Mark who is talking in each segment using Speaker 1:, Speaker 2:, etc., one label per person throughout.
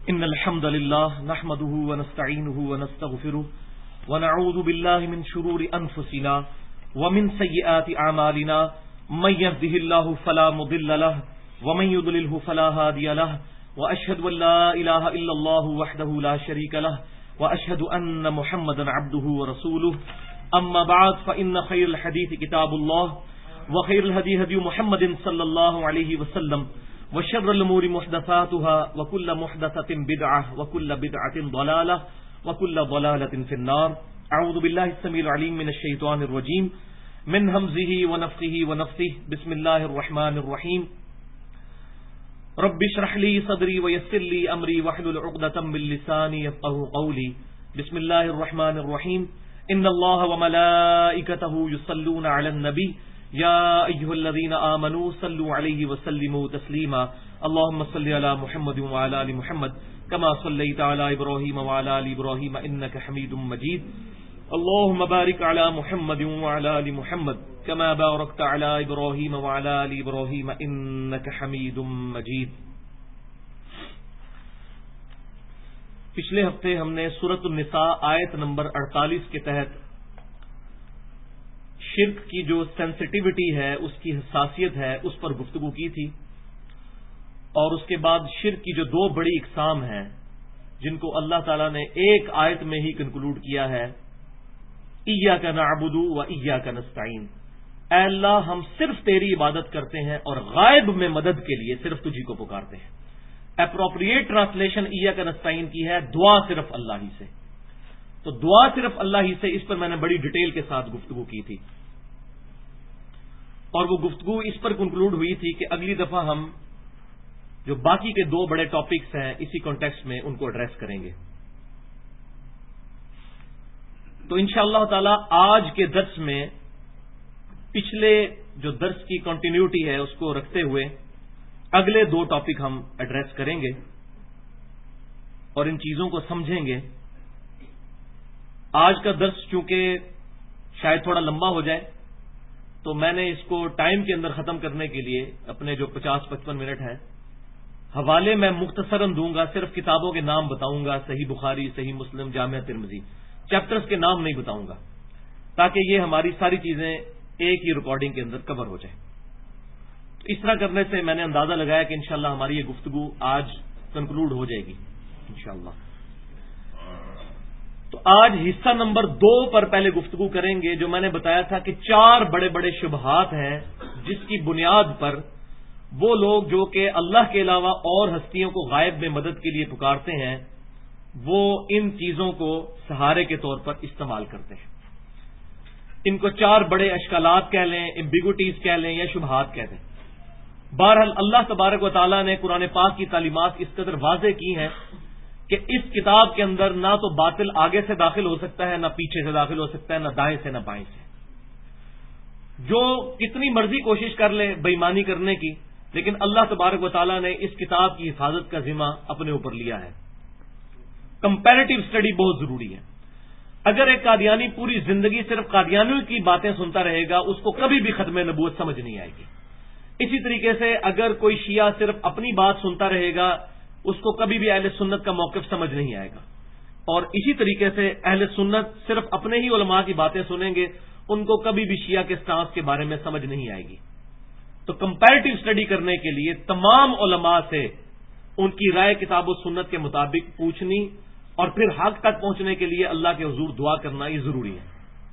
Speaker 1: إن الحمد لله نحمده ونستعينه ونستغفره ونعوذ بالله من شرور أنفسنا ومن سيئات أعمالنا من يهده الله فلا مضل له ومن يضلله فلا هادي له وأشهد أن لا إله إلا الله وحده لا شريك له وأشهد أن محمدا عبده ورسوله أما بعد فإن خير الحديث كتاب الله وخير الهدي هدي محمد صلى الله عليه وسلم وشر الأمور محدثاتها وكل محدثة بدعة وكل بدعة ضلالة وكل ضلالة في النار. أعوذ بالله السميع العليم من الشيطان الرجيم من همزه ونفخه ونفثه. بسم الله الرحمن الرحيم. رب اشرح لي صدري ويسر لي أمري واحلل عقدة من لساني يفقهوا قولي. بسم الله الرحمن الرحيم. إن الله وملائكته يصلون على النبي يا أيها الذين آمنوا صلوا عليه وسلموا تسليما. اللهم صل على محمد وعلى آل محمد كما صليت على إبراهيم وعلى آل إبراهيم إنك حميد مجيد. اللهم بارك على محمد وعلى آل محمد كما باركت على إبراهيم وعلى آل إبراهيم إنك حميد مجيد. پچھلے ہفتے ہم نے سورۃ النساء آیت نمبر 48 کے تحت شرک کی جو سینسٹیوٹی ہے، اس کی حساسیت ہے، اس پر گفتگو کی تھی، اور اس کے بعد شرک کی جو دو بڑی اقسام ہیں جن کو اللہ تعالیٰ نے ایک آیت میں ہی کنکلوڈ کیا ہے، ایاک نعبد و ایاک نستعین، اے اللہ ہم صرف تیری عبادت کرتے ہیں اور غائب میں مدد کے لیے صرف تجھی کو پکارتے ہیں. اپروپریٹ ٹرانسلیشن ایاک نستعین کی ہے دعا صرف اللہ ہی سے. تو دعا صرف اللہ ہی سے، اس پر میں نے بڑی ڈیٹیل کے ساتھ گفتگو کی تھی، اور وہ گفتگو اس پر کنکلوڈ ہوئی تھی کہ اگلی دفعہ ہم جو باقی کے دو بڑے ٹاپکس ہیں اسی کانٹیکسٹ میں ان کو ایڈریس کریں گے. تو انشاءاللہ تعالی آج کے درس میں پچھلے جو درس کی کنٹینیوٹی ہے اس کو رکھتے ہوئے اگلے دو ٹاپک ہم ایڈریس کریں گے اور ان چیزوں کو سمجھیں گے. آج کا درس چونکہ شاید تھوڑا لمبا ہو جائے تو میں نے اس کو ٹائم کے اندر ختم کرنے کے لیے اپنے جو 50-55 منٹ ہیں حوالے میں مختصراً دوں گا. صرف کتابوں کے نام بتاؤں گا، صحیح بخاری، صحیح مسلم، جامعہ ترمذی. چیپٹرز کے نام نہیں بتاؤں گا تاکہ یہ ہماری ساری چیزیں ایک ہی ریکارڈنگ کے اندر کور ہو جائیں. تو اس طرح کرنے سے میں نے اندازہ لگایا کہ انشاءاللہ ہماری یہ گفتگو آج کنکلوڈ ہو جائے گی انشاءاللہ. تو آج حصہ نمبر 2 پر پہلے گفتگو کریں گے. جو میں نے بتایا تھا کہ 4 بڑے بڑے شبہات ہیں جس کی بنیاد پر وہ لوگ جو کہ اللہ کے علاوہ اور ہستیوں کو غائب میں مدد کے لیے پکارتے ہیں وہ ان چیزوں کو سہارے کے طور پر استعمال کرتے ہیں. ان کو 4 بڑے اشکالات کہہ لیں، ایمبیگوٹیز کہہ لیں یا شبہات کہہ دیں. بہرحال اللہ تبارک و تعالیٰ نے قرآن پاک کی تعلیمات اس قدر واضح کی ہیں کہ اس کتاب کے اندر نہ تو باطل آگے سے داخل ہو سکتا ہے، نہ پیچھے سے داخل ہو سکتا ہے، نہ دائیں سے نہ بائیں سے. جو کتنی مرضی کوشش کر لے بےایمانی کرنے کی، لیکن اللہ تبارک و تعالیٰ نے اس کتاب کی حفاظت کا ذمہ اپنے اوپر لیا ہے. کمپیریٹو اسٹڈی بہت ضروری ہے. اگر ایک قادیانی پوری زندگی صرف قادیانیوں کی باتیں سنتا رہے گا اس کو کبھی بھی ختم نبوت سمجھ نہیں آئے گی. اسی طریقے سے اگر کوئی شیعہ صرف اپنی بات سنتا رہے گا اس کو کبھی بھی اہل سنت کا موقف سمجھ نہیں آئے گا. اور اسی طریقے سے اہل سنت صرف اپنے ہی علماء کی باتیں سنیں گے ان کو کبھی بھی شیعہ کے سٹانس کے بارے میں سمجھ نہیں آئے گی. تو کمپیریٹو اسٹڈی کرنے کے لیے تمام علماء سے ان کی رائے کتاب و سنت کے مطابق پوچھنی اور پھر حق تک پہنچنے کے لیے اللہ کے حضور دعا کرنا یہ ضروری ہے.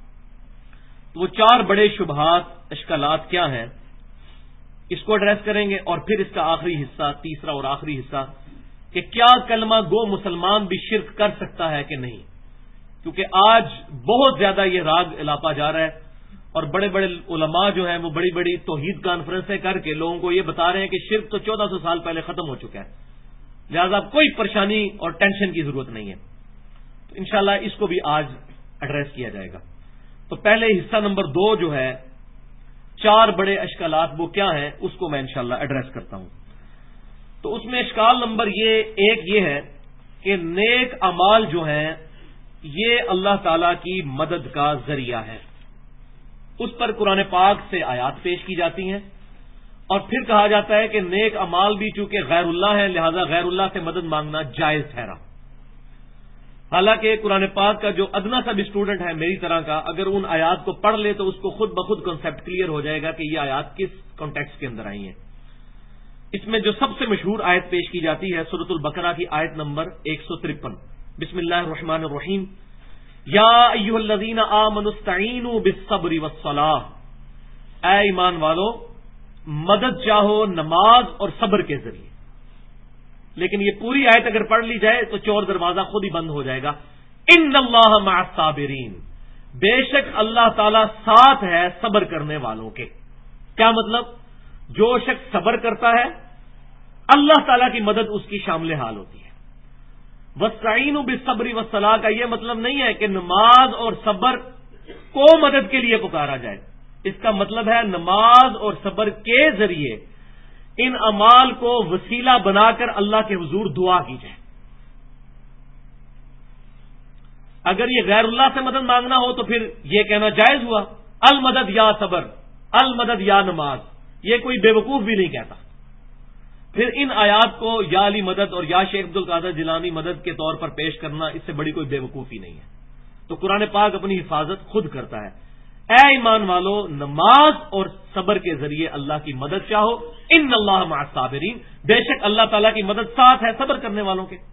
Speaker 1: تو وہ 4 بڑے شبہات اشکالات کیا ہیں اس کو ایڈریس کریں گے، اور پھر اس کا آخری حصہ، تیسرا اور آخری حصہ کہ کیا کلمہ گو مسلمان بھی شرک کر سکتا ہے کہ نہیں. کیونکہ آج بہت زیادہ یہ راگ الاپا جا رہا ہے اور بڑے بڑے علماء جو ہیں وہ بڑی بڑی توحید کانفرنسیں کر کے لوگوں کو یہ بتا رہے ہیں کہ شرک تو 1400 سال پہلے ختم ہو چکا ہے، لہذا کوئی پریشانی اور ٹینشن کی ضرورت نہیں ہے. تو انشاءاللہ اس کو بھی آج ایڈریس کیا جائے گا. تو پہلے حصہ نمبر 2 جو ہے 4 بڑے اشکالات وہ کیا ہیں اس کو میں انشاءاللہ ایڈریس کرتا ہوں. تو اس میں اشکال نمبر ایک یہ ہے کہ نیک اعمال جو ہیں یہ اللہ تعالی کی مدد کا ذریعہ ہے. اس پر قرآن پاک سے آیات پیش کی جاتی ہیں اور پھر کہا جاتا ہے کہ نیک امال بھی چونکہ غیر اللہ ہیں لہذا غیر اللہ سے مدد مانگنا جائز ٹھہرا. حالانکہ قرآن پاک کا جو ادنا سا بھی اسٹوڈنٹ ہے میری طرح کا، اگر ان آیات کو پڑھ لے تو اس کو خود بخود کنسیپٹ کلیئر ہو جائے گا کہ یہ آیات کس کانٹیکسٹ کے اندر آئی ہیں. اس میں جو سب سے مشہور آیت پیش کی جاتی ہے سورۃ البقرہ کی آیت نمبر 153. بسم اللہ الرحمن الرحیم. یا ایھا الذین آمنوا استعینوا بالصبر والصلاۃ. اے ایمان والو مدد چاہو نماز اور صبر کے ذریعے. لیکن یہ پوری آیت اگر پڑھ لی جائے تو چور دروازہ خود ہی بند ہو جائے گا. ان اللہ مع الصابرین. بے شک اللہ تعالی ساتھ ہے صبر کرنے والوں کے. کیا مطلب؟ جو شخص صبر کرتا ہے اللہ تعالیٰ کی مدد اس کی شامل حال ہوتی ہے. وَاسْتَعِینُوا بِالصَّبْرِ وَالصَّلَاةِ کا یہ مطلب نہیں ہے کہ نماز اور صبر کو مدد کے لیے پکارا جائے. اس کا مطلب ہے نماز اور صبر کے ذریعے ان اعمال کو وسیلہ بنا کر اللہ کے حضور دعا کی جائے. اگر یہ غیر اللہ سے مدد مانگنا ہو تو پھر یہ کہنا جائز ہوا المدد یا صبر، المدد یا نماز. یہ کوئی بے وقوف بھی نہیں کہتا. پھر ان آیات کو یا علی مدد اور یا شیخ عبد القادر جیلانی مدد کے طور پر پیش کرنا اس سے بڑی کوئی بے وقوفی نہیں ہے. تو قرآن پاک اپنی حفاظت خود کرتا ہے. اے ایمان والو نماز اور صبر کے ذریعے اللہ کی مدد چاہو. ان اللہ مع الصابرین. بے شک اللہ تعالیٰ کی مدد ساتھ ہے صبر کرنے والوں کے.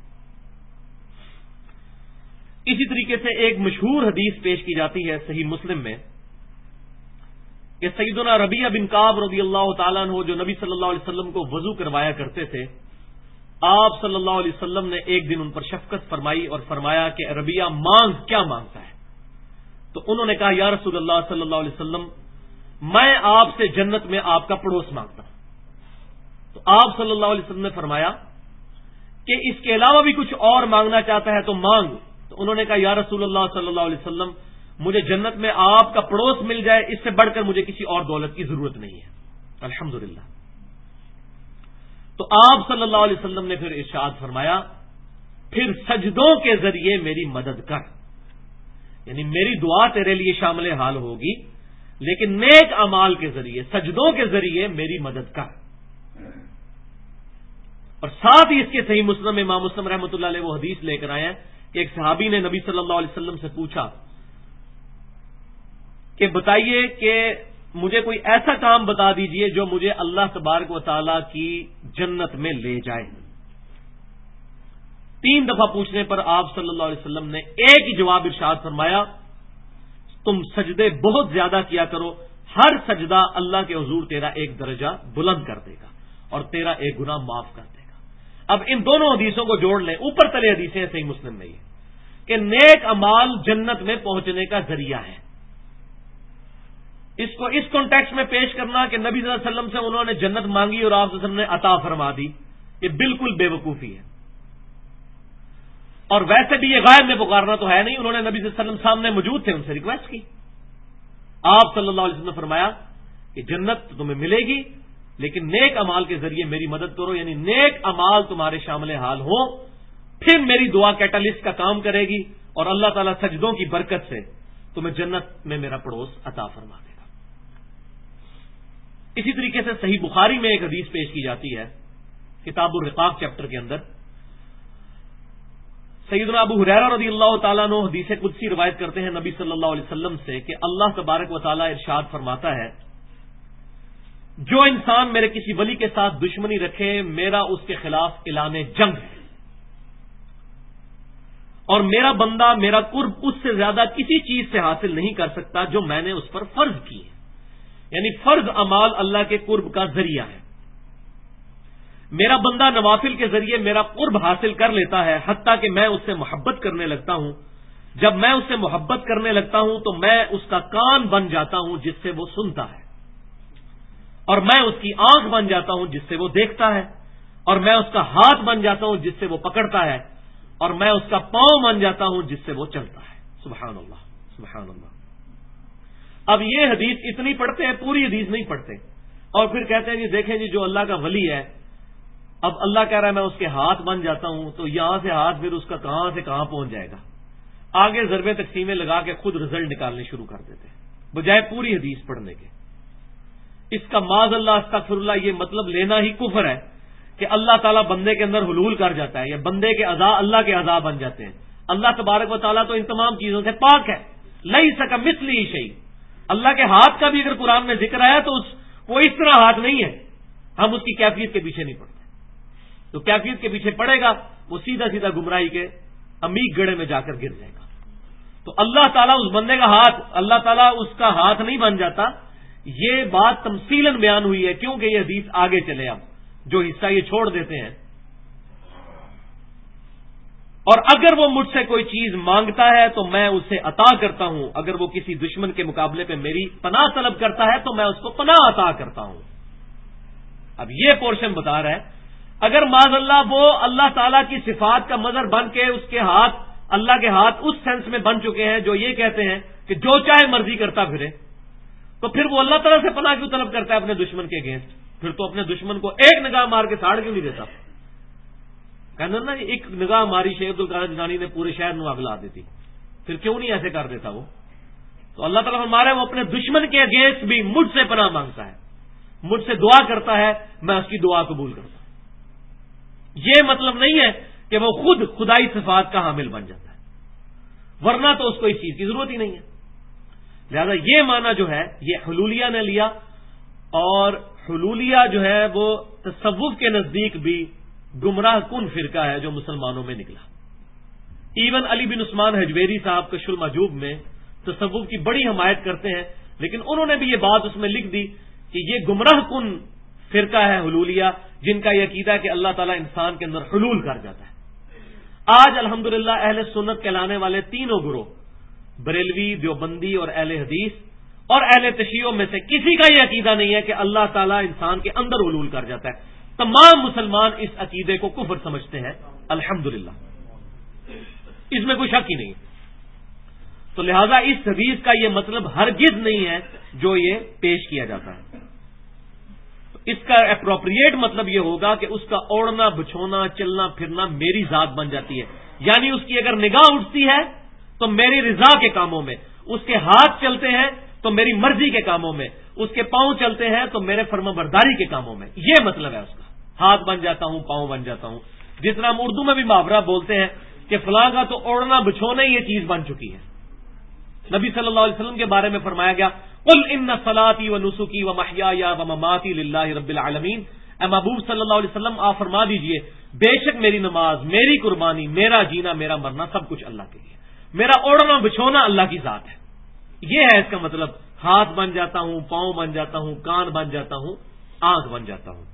Speaker 1: اسی طریقے سے ایک مشہور حدیث پیش کی جاتی ہے صحیح مسلم میں کہ سیدنا ربیعہ بن کعب رضی اللہ تعالیٰ عنہ جو نبی صلی اللہ علیہ وسلم کو وضو کروایا کرتے تھے، آپ صلی اللہ علیہ وسلم نے ایک دن ان پر شفقت فرمائی اور فرمایا کہ ربیعہ مانگ کیا مانگتا ہے؟ تو انہوں نے کہا یا رسول اللہ صلی اللہ علیہ وسلم میں آپ سے جنت میں آپ کا پڑوس مانگتا ہوں. تو آپ صلی اللہ علیہ وسلم نے فرمایا کہ اس کے علاوہ بھی کچھ اور مانگنا چاہتا ہے تو مانگ. تو انہوں نے کہا یا رسول اللہ صلی اللہ علیہ وسلم مجھے جنت میں آپ کا پڑوس مل جائے، اس سے بڑھ کر مجھے کسی اور دولت کی ضرورت نہیں ہے. الحمدللہ. تو آپ صلی اللہ علیہ وسلم نے پھر ارشاد فرمایا پھر سجدوں کے ذریعے میری مدد کر. یعنی میری دعا تیرے لیے شامل حال ہوگی لیکن نیک اعمال کے ذریعے سجدوں کے ذریعے میری مدد کر. اور ساتھ ہی اس کے صحیح مسلم امام مسلم رحمۃ اللہ علیہ وہ حدیث لے کر آئے ہیں کہ ایک صحابی نے نبی صلی اللہ علیہ وسلم سے پوچھا کہ بتائیے کہ مجھے کوئی ایسا کام بتا دیجئے جو مجھے اللہ تبارک و تعالی کی جنت میں لے جائے. 3 دفعہ پوچھنے پر آپ صلی اللہ علیہ وسلم نے ایک ہی جواب ارشاد فرمایا تم سجدے بہت زیادہ کیا کرو، ہر سجدہ اللہ کے حضور تیرا ایک درجہ بلند کر دے گا اور تیرا ایک گناہ معاف کر دے گا. اب ان دونوں حدیثوں کو جوڑ لیں، اوپر تلے حدیثیں صحیح مسلم میں یہ کہ نیک امال جنت میں پہنچنے کا ذریعہ ہے. اس کو اس کانٹیکسٹ میں پیش کرنا کہ نبی صلی اللہ علیہ وسلم سے انہوں نے جنت مانگی اور آپ صلی اللہ علیہ وسلم نے عطا فرما دی، یہ بالکل بے وقوفی ہے. اور ویسے بھی یہ غائب میں پکارنا تو ہے نہیں. انہوں نے نبی صلی اللہ علیہ وسلم سامنے موجود تھے، ان سے ریکویسٹ کی. آپ صلی اللہ علیہ وسلم نے فرمایا کہ جنت تمہیں ملے گی لیکن نیک امال کے ذریعے میری مدد کرو. یعنی نیک امال تمہارے شامل حال ہوں پھر میری دعا کیٹالسٹ کا کام کرے گی اور اللہ تعالیٰ سجدوں کی برکت سے تمہیں جنت میں میرا پڑوس عطا فرما دے گا. اسی طریقے سے صحیح بخاری میں ایک حدیث پیش کی جاتی ہے کتاب الرقاق چیپٹر کے اندر. سیدنا ابو ہریرہ رضی اللہ تعالیٰ عنہ حدیث قدسی روایت کرتے ہیں نبی صلی اللہ علیہ وسلم سے کہ اللہ تبارک و تعالیٰ ارشاد فرماتا ہے جو انسان میرے کسی ولی کے ساتھ دشمنی رکھے میرا اس کے خلاف اعلان جنگ ہے اور میرا بندہ میرا قرب اس سے زیادہ کسی چیز سے حاصل نہیں کر سکتا جو میں نے اس پر فرض کی ہے. یعنی فرض اعمال اللہ کے قرب کا ذریعہ ہے. میرا بندہ نوافل کے ذریعے میرا قرب حاصل کر لیتا ہے حتیٰ کہ میں اس سے محبت کرنے لگتا ہوں. جب میں اس سے محبت کرنے لگتا ہوں تو میں اس کا کان بن جاتا ہوں جس سے وہ سنتا ہے اور میں اس کی آنکھ بن جاتا ہوں جس سے وہ دیکھتا ہے اور میں اس کا ہاتھ بن جاتا ہوں جس سے وہ پکڑتا ہے اور میں اس کا پاؤں بن جاتا ہوں جس سے وہ چلتا ہے. سبحان اللہ سبحان اللہ. اب یہ حدیث اتنی پڑھتے ہیں، پوری حدیث نہیں پڑھتے اور پھر کہتے ہیں جی دیکھیں جی جو اللہ کا ولی ہے اب اللہ کہہ رہا ہے میں اس کے ہاتھ بن جاتا ہوں تو یہاں سے ہاتھ پھر اس کا کہاں سے کہاں پہنچ جائے گا. آگے ضربیں تقسیمیں لگا کے خود رزلٹ نکالنے شروع کر دیتے ہیں بجائے پوری حدیث پڑھنے کے. اس کا معاذ اللہ استغفر اللہ یہ مطلب لینا ہی کفر ہے کہ اللہ تعالیٰ بندے کے اندر حلول کر جاتا ہے یا بندے کے اعضاء اللہ کے اعضاء بن جاتے ہیں. اللہ تبارک و تعالیٰ تو ان تمام چیزوں سے پاک ہے. لیس کمثلہ شیء. اللہ کے ہاتھ کا بھی اگر قرآن میں ذکر آیا تو وہ اس طرح ہاتھ نہیں ہے. ہم اس کی کیفیت کے پیچھے نہیں پڑتے. تو کیفیت کے پیچھے پڑے گا وہ سیدھا سیدھا گمراہی کے عمیق گڑھے میں جا کر گر جائے گا. تو اللہ تعالیٰ اس بندے کا ہاتھ، اللہ تعالیٰ اس کا ہاتھ نہیں بن جاتا. یہ بات تمثیلاً بیان ہوئی ہے کیونکہ یہ حدیث آگے چلے. اب جو حصہ یہ چھوڑ دیتے ہیں، اور اگر وہ مجھ سے کوئی چیز مانگتا ہے تو میں اسے عطا کرتا ہوں. اگر وہ کسی دشمن کے مقابلے پہ میری پناہ طلب کرتا ہے تو میں اس کو پناہ عطا کرتا ہوں. اب یہ پورشن بتا رہا ہے اگر معاذ اللہ وہ اللہ تعالیٰ کی صفات کا مظہر بن کے اس کے ہاتھ، اللہ کے ہاتھ اس سینس میں بن چکے ہیں جو یہ کہتے ہیں کہ جو چاہے مرضی کرتا پھرے، تو پھر وہ اللہ تعالیٰ سے پناہ کیوں طلب کرتا ہے اپنے دشمن کے اگینسٹ؟ پھر تو اپنے دشمن کو ایک نگاہ مار کے ساڑ کیوں نہیں دیتا؟ کہنا نا ایک نگاہ ماری شیخ عبد القادر جیلانی نے پورے شہر میں آگ لا دیتی. پھر کیوں نہیں ایسے کر دیتا وہ؟ تو اللہ تعالیٰ فرما رہا ہے وہ اپنے دشمن کے اگینسٹ بھی مجھ سے پناہ مانگتا ہے، مجھ سے دعا کرتا ہے، میں اس کی دعا قبول کرتا ہوں. یہ مطلب نہیں ہے کہ وہ خود خدائی صفات کا حامل بن جاتا ہے، ورنہ تو اس کو اس چیز کی ضرورت ہی نہیں ہے. لہذا یہ معنی جو ہے یہ حلولیہ نے لیا، اور حلولیہ جو ہے وہ تصوف کے نزدیک بھی گمراہ کن فرقہ ہے جو مسلمانوں میں نکلا. ایون علی بن عثمان حجویری صاحب کشف المحجوب میں تصوف کی بڑی حمایت کرتے ہیں، لیکن انہوں نے بھی یہ بات اس میں لکھ دی کہ یہ گمراہ کن فرقہ ہے حلولیہ، جن کا یہ عقیدہ ہے کہ اللہ تعالیٰ انسان کے اندر حلول کر جاتا ہے. آج الحمدللہ اہل سنت کہلانے والے تینوں گروہ، بریلوی، دیوبندی اور اہل حدیث اور اہل تشیعوں میں سے کسی کا یہ عقیدہ نہیں ہے کہ اللہ تعالیٰ انسان کے اندر حلول کر جاتا ہے. تمام مسلمان اس عقیدے کو کفر سمجھتے ہیں الحمدللہ، اس میں کوئی شک ہی نہیں. تو لہذا اس حدیث کا یہ مطلب ہرگز نہیں ہے جو یہ پیش کیا جاتا ہے. اس کا اپروپریٹ مطلب یہ ہوگا کہ اس کا اوڑھنا بچھونا چلنا پھرنا میری ذات بن جاتی ہے. یعنی اس کی اگر نگاہ اٹھتی ہے تو میری رضا کے کاموں میں، اس کے ہاتھ چلتے ہیں تو میری مرضی کے کاموں میں، اس کے پاؤں چلتے ہیں تو میرے فرما برداری کے کاموں میں. یہ مطلب ہے اس کا. ہاتھ بن جاتا ہوں، پاؤں بن جاتا ہوں. جس طرح ہم اردو میں بھی محاورہ بولتے ہیں کہ فلاں کا تو اوڑھنا بچھونا ہی یہ چیز بن چکی ہے. نبی صلی اللہ علیہ وسلم کے بارے میں فرمایا گیا قل ان صلاتی و نسکی و محیای و مماتی للہ رب العالمین. اے محبوب صلی اللہ علیہ وسلم آپ فرما دیجئے بے شک میری نماز، میری قربانی، میرا جینا، میرا مرنا سب کچھ اللہ کے لیے. میرا اوڑھنا بچھونا اللہ کی ذات ہے. یہ ہے اس کا مطلب. ہاتھ بن جاتا ہوں، پاؤں بن جاتا ہوں، کان بن جاتا ہوں، آنکھ بن جاتا ہوں.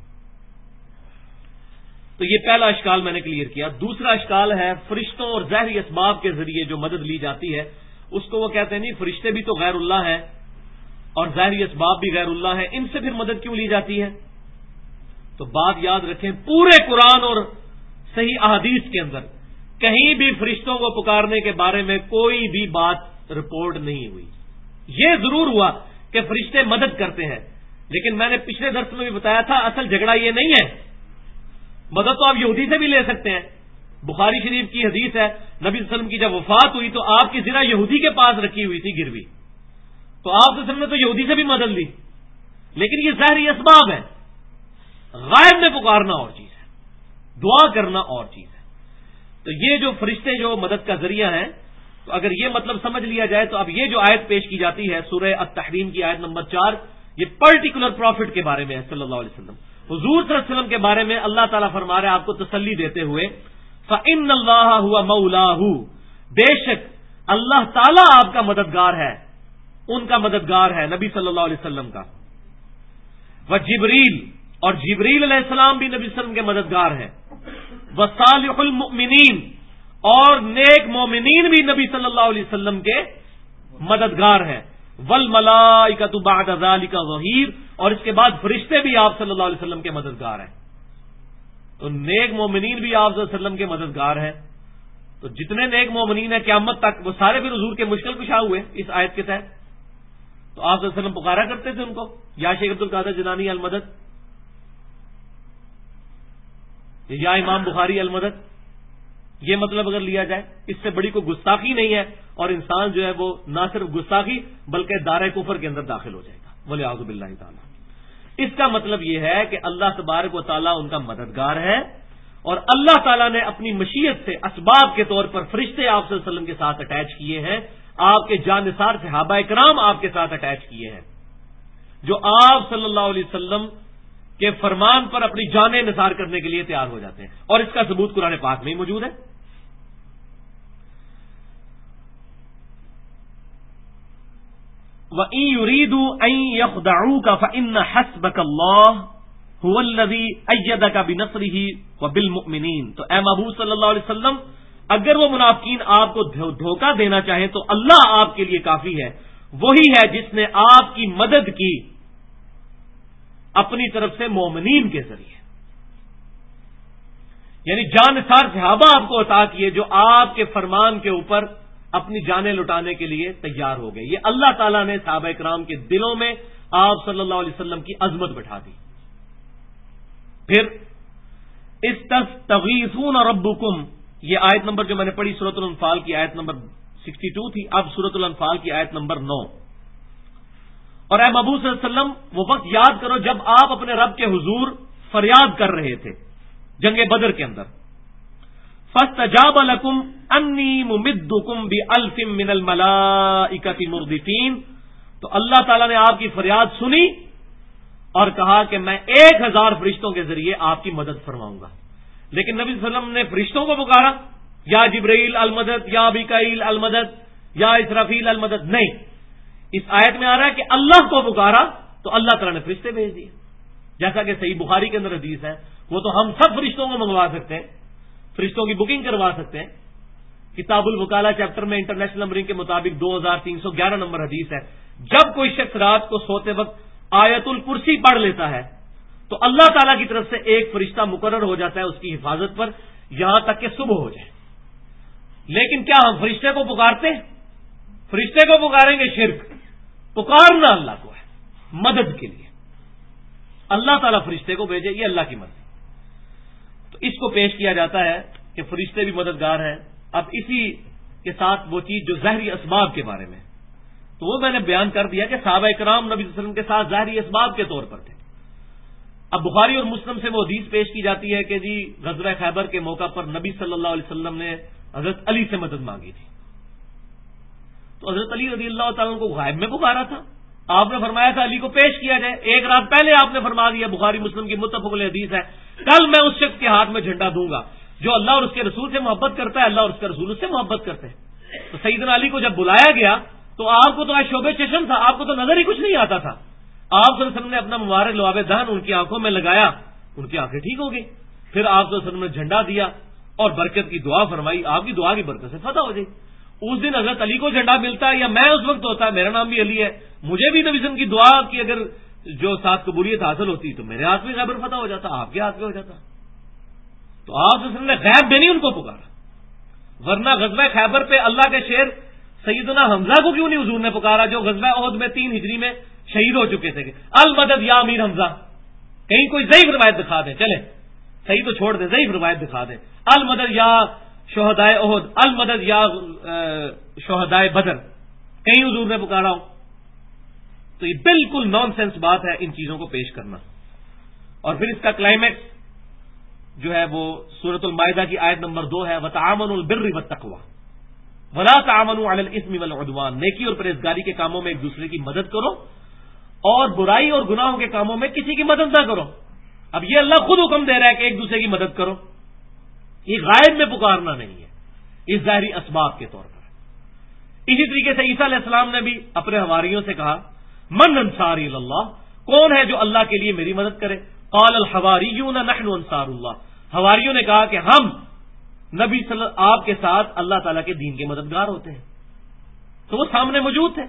Speaker 1: تو یہ پہلا اشکال میں نے کلیئر کیا. دوسرا اشکال ہے فرشتوں اور ظاہری اسباب کے ذریعے جو مدد لی جاتی ہے اس کو وہ کہتے ہیں نہیں فرشتے بھی تو غیر اللہ ہیں اور ظاہری اسباب بھی غیر اللہ ہیں، ان سے پھر مدد کیوں لی جاتی ہے؟ تو بات یاد رکھیں پورے قرآن اور صحیح احادیث کے اندر کہیں بھی فرشتوں کو پکارنے کے بارے میں کوئی بھی بات رپورٹ نہیں ہوئی. یہ ضرور ہوا کہ فرشتے مدد کرتے ہیں، لیکن میں نے پچھلے درس میں بھی بتایا تھا اصل جھگڑا یہ نہیں ہے. مدد تو آپ یہودی سے بھی لے سکتے ہیں. بخاری شریف کی حدیث ہے نبی صلی اللہ علیہ وسلم کی جب وفات ہوئی تو آپ کی زرہ یہودی کے پاس رکھی ہوئی تھی گروی، تو آپ صلی اللہ علیہ وسلم نے تو یہودی سے بھی مدد لی. لیکن یہ ظاہری اسباب ہے. غائب میں پکارنا اور چیز ہے، دعا کرنا اور چیز ہے. تو یہ جو فرشتے جو مدد کا ذریعہ ہیں، تو اگر یہ مطلب سمجھ لیا جائے تو اب یہ جو آیت پیش کی جاتی ہے سورہ التحریم کی آیت نمبر 4، یہ پرٹیکولر پروفٹ کے بارے میں ہے صلی اللہ علیہ وسلم. حضور صلی اللہ علیہ وسلم کے بارے میں اللہ تعالیٰ فرما رہے ہیں آپ کو تسلی دیتے ہوئے فَإِنَّ اللَّهَ هُوَ مَوْلَاهُ، بے شک اللہ تعالیٰ آپ کا مددگار ہے، ان کا مددگار ہے نبی صلی اللہ علیہ وسلم کا. وَجِبْرِيل، اور جبریل علیہ السلام بھی نبی صلی اللہ علیہ وسلم کے مددگار ہیں. وَصَالِحُ الْمُؤْمِنِينَ، اور نیک مومنین بھی نبی صلی اللہ علیہ وسلم کے مددگار ہیں. وَالْمَلَائِكَةُ بَعْدَ ذَلِكَ ظَهِيرٌ، اور اس کے بعد فرشتے بھی آپ صلی اللہ علیہ وسلم کے مددگار ہیں. تو نیک مومنین بھی آپ صلی اللہ علیہ وسلم کے مددگار ہیں. تو جتنے نیک مومنین ہیں قیامت تک وہ سارے پھر حضور کے مشکل کشا ہوئے اس آیت کے تحت. تو آپ صلی اللہ علیہ وسلم پکارا کرتے تھے ان کو یا شیخ عبد القادر جیلانی المدد، یا امام بخاری المدد. یہ مطلب اگر لیا جائے اس سے بڑی کوئی گستاخی نہیں ہے، اور انسان جو ہے وہ نہ صرف گستاخی بلکہ دار کفر کے اندر داخل ہو جائے گا. وَلِعَوْذُ بِاللَّهِ تَعَالَى. اس کا مطلب یہ ہے کہ اللہ تبارک و تعالیٰ ان کا مددگار ہے، اور اللہ تعالیٰ نے اپنی مشیت سے اسباب کے طور پر فرشتے آپ صلی اللہ علیہ وسلم کے ساتھ اٹیچ کیے ہیں، آپ کے جانثار صحابہ کرام آپ کے ساتھ اٹیچ کیے ہیں، جو آپ صلی اللہ علیہ وسلم کے فرمان پر اپنی جانیں نثار کرنے کے لیے تیار ہو جاتے ہیں، اور اس کا ثبوت قرآن پاک میں ہی موجود ہے۔ وَإِن يُرِيدُوا أَن يَخْدَعُوكَ فَإِنَّ حَسْبَكَ اللَّهُ هُوَ الَّذِي أَيَّدَكَ بِنَصْرِهِ وَبِالْمُؤْمِنِينَ۔ تو اے محبوب صلی اللہ علیہ وسلم، اگر وہ منافقین آپ کو دھوکہ دینا چاہیں تو اللہ آپ کے لیے کافی ہے، وہی ہے جس نے آپ کی مدد کی اپنی طرف سے مومنین کے ذریعے، یعنی جانثار صحابہ آپ کو عطا کیے جو آپ کے فرمان کے اوپر اپنی جانیں لٹانے کے لیے تیار ہو گئے۔ یہ اللہ تعالیٰ نے صحابہ کرام کے دلوں میں آپ صلی اللہ علیہ وسلم کی عظمت بٹھا دی۔ پھر استغیثون ربکم، یہ آیت نمبر جو میں نے پڑھی سورۃ الانفال کی آیت نمبر 62 تھی، اب سورۃ الانفال کی آیت نمبر 9۔ اور اے محبوب صلی اللہ علیہ وسلم، وہ وقت یاد کرو جب آپ اپنے رب کے حضور فریاد کر رہے تھے جنگ بدر کے اندر، فاستجاب لکم انی ممدکم بألف من الملائکۃ مردفین، تو اللہ تعالیٰ نے آپ کی فریاد سنی اور کہا کہ میں 1000 فرشتوں کے ذریعے آپ کی مدد فرماؤں گا۔ لیکن نبی صلی اللہ علیہ وسلم نے فرشتوں کو پکارا، یا جبرائیل المدد، یا میکائیل المدد، یا اسرافیل المدد، نہیں، اس آیت میں آ رہا ہے کہ اللہ کو پکارا تو اللہ تعالیٰ نے فرشتے بھیج دیے، جیسا کہ صحیح بخاری کے اندر حدیث ہے، وہ تو ہم سب فرشتوں کو منگوا سکتے ہیں، فرشتوں کی بکنگ کروا سکتے ہیں۔ کتاب الوکالہ چیپٹر میں انٹرنیشنل نمبرنگ کے مطابق 2311 نمبر حدیث ہے، جب کوئی شخص رات کو سوتے وقت آیت الکرسی پڑھ لیتا ہے تو اللہ تعالیٰ کی طرف سے ایک فرشتہ مقرر ہو جاتا ہے اس کی حفاظت پر یہاں تک کہ صبح ہو جائے۔ لیکن کیا ہم فرشتے کو پکارتے ہیں؟ فرشتے کو پکاریں گے شرک، پکارنا اللہ کو ہے مدد کے لیے، اللہ تعالیٰ فرشتے کو بھیجے، یہ اللہ کی مرضی۔ تو اس کو پیش کیا جاتا ہے کہ فرشتے بھی مددگار ہیں۔ اب اسی کے ساتھ وہ چیز جو ظاہری اسباب کے بارے میں، تو وہ میں نے بیان کر دیا کہ صحابہ کرام نبی صلی اللہ علیہ وسلم کے ساتھ ظاہری اسباب کے طور پر تھے۔ اب بخاری اور مسلم سے وہ حدیث پیش کی جاتی ہے کہ جی غزوہ خیبر کے موقع پر نبی صلی اللہ علیہ وسلم نے حضرت علی سے مدد مانگی تھی، تو حضرت علی رضی اللہ تعالیٰ کو غائب میں پکارا تھا، آپ نے فرمایا تھا علی کو پیش کیا جائے، ایک رات پہلے آپ نے فرما دیا، بخاری مسلم کی متفق علیہ حدیث ہے، کل میں اس شخص کے ہاتھ میں جھنڈا دوں گا جو اللہ اور اس کے رسول سے محبت کرتا ہے، اللہ اور اس کے رسول اس سے محبت کرتے ہیں۔ تو سیدنا علی کو جب بلایا گیا تو آپ کو تو شعبے چشم تھا، آپ کو تو نظر ہی کچھ نہیں آتا تھا، آپ صلی اللہ علیہ وسلم نے اپنا مبارک لعاب دہن ان کی آنکھوں میں لگایا، ان کی آنکھیں ٹھیک ہو گئی، پھر آپ صلی اللہ علیہ وسلم نے جھنڈا دیا اور برکت کی دعا فرمائی، آپ کی دعا کی برکت سے فتح ہو جائے۔ اس دن حضرت علی کو جھنڈا ملتا ہے یا میں اس وقت ہوتا ہے، میرا نام بھی علی ہے، مجھے بھی نبی وسلم کی دعا کی اگر جو ساتھ قبولیت حاصل ہوتی تو میرے ہاتھ میں خیبر فتح ہو جاتا، آپ کے ہاتھ میں ہو جاتا۔ تو آپ صلی اللہ علیہ وسلم نے غیب میں نہیں ان کو پکارا، ورنہ غزوہ خیبر پہ اللہ کے شیر سیدنا حمزہ کو کیوں نہیں حضور نے پکارا جو غزوہ احد میں 3 ہجری میں شہید ہو چکے تھے؟ المدد یا امیر حمزہ، کہیں کوئی ضعیف روایت دکھا دیں، چلیں صحیح تو چھوڑ دیں، ضعیف روایت دکھا دیں، المدد یا شہدائے احد، المدد یا شہدائے بدر، کہیں حضور نے پکارا ہو؟ تو یہ بالکل نان سینس بات ہے ان چیزوں کو پیش کرنا۔ اور پھر اس کا کلائمیکس جو ہے وہ سورۃ المائدہ کی آیت نمبر 2 ہے، وَتَعَاوَنُوا الْبِرِّ وَالتَّقْوَىٰ وَلَا تَعَاوَنُوا عَلَى الْإِثْمِ وَالْعُدْوَانِ، نیکی اور پرہیزگاری کے کاموں میں ایک دوسرے کی مدد کرو اور برائی اور گناہوں کے کاموں میں کسی کی مدد نہ کرو۔ اب یہ اللہ خود حکم دے رہا ہے کہ ایک دوسرے کی مدد کرو، یہ غائب میں پکارنا نہیں ہے، یہ ظاہری اسباب کے طور پر۔ اسی طریقے سے عیسیٰ علیہ السلام نے بھی اپنے حواریوں سے کہا، من انصاری اللہ، کون ہے جو اللہ کے لیے میری مدد کرے؟ قال الحواریون نحن انصار اللہ، حواریوں نے کہا کہ ہم نبی صلی اللہ آپ کے ساتھ اللہ تعالیٰ کے دین کے مددگار ہوتے ہیں۔ تو وہ سامنے موجود تھے۔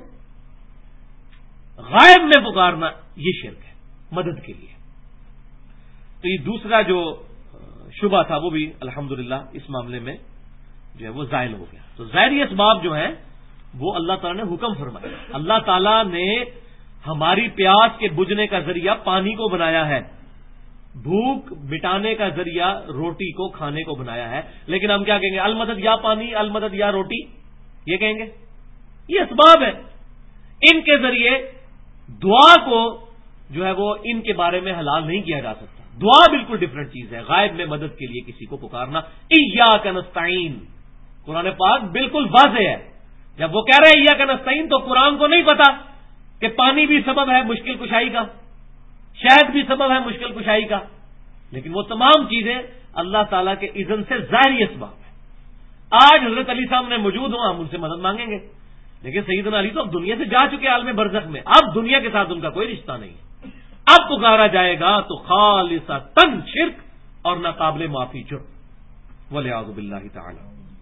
Speaker 1: غائب میں پکارنا یہ شرک ہے مدد کے لیے۔ تو یہ دوسرا جو شبہ تھا وہ بھی الحمدللہ اس معاملے میں جو ہے وہ زائل ہو گیا۔ تو ظاہری اسباب جو ہیں وہ اللہ تعالیٰ نے حکم فرمایا، اللہ تعالیٰ نے ہماری پیاس کے بجھنے کا ذریعہ پانی کو بنایا ہے، بھوک مٹانے کا ذریعہ روٹی کو کھانے کو بنایا ہے، لیکن ہم کیا کہیں گے؟ المدد یا پانی، المدد یا روٹی، یہ کہیں گے؟ یہ اسباب ہے، ان کے ذریعے دعا کو جو ہے وہ ان کے بارے میں حلال نہیں کیا جا سکتا. دعا بالکل ڈفرنٹ چیز ہے. غائب میں مدد کے لیے کسی کو پکارنا. ایاک نستعین، قرآن پاک بالکل واضح ہے. جب وہ کہہ رہے ہیں ایاک نستعین تو قرآن کو نہیں پتا کہ پانی بھی سبب ہے مشکل کشائی کا، شہد بھی سبب ہے مشکل کشائی کا، لیکن وہ تمام چیزیں اللہ تعالیٰ کے اذن سے ظاہری اسباب ہیں. آج حضرت علی صاحب نے موجود ہوں، ہم ان سے مدد مانگیں گے، لیکن سیدنا علی تو اب دنیا سے جا چکے عالم برزخ میں، اب دنیا کے ساتھ ان کا کوئی رشتہ نہیں ہے. اب پکارا جائے گا تو خالصتاً شرک اور ناقابل معافی جرم، والعیاذ باللہ تعالی.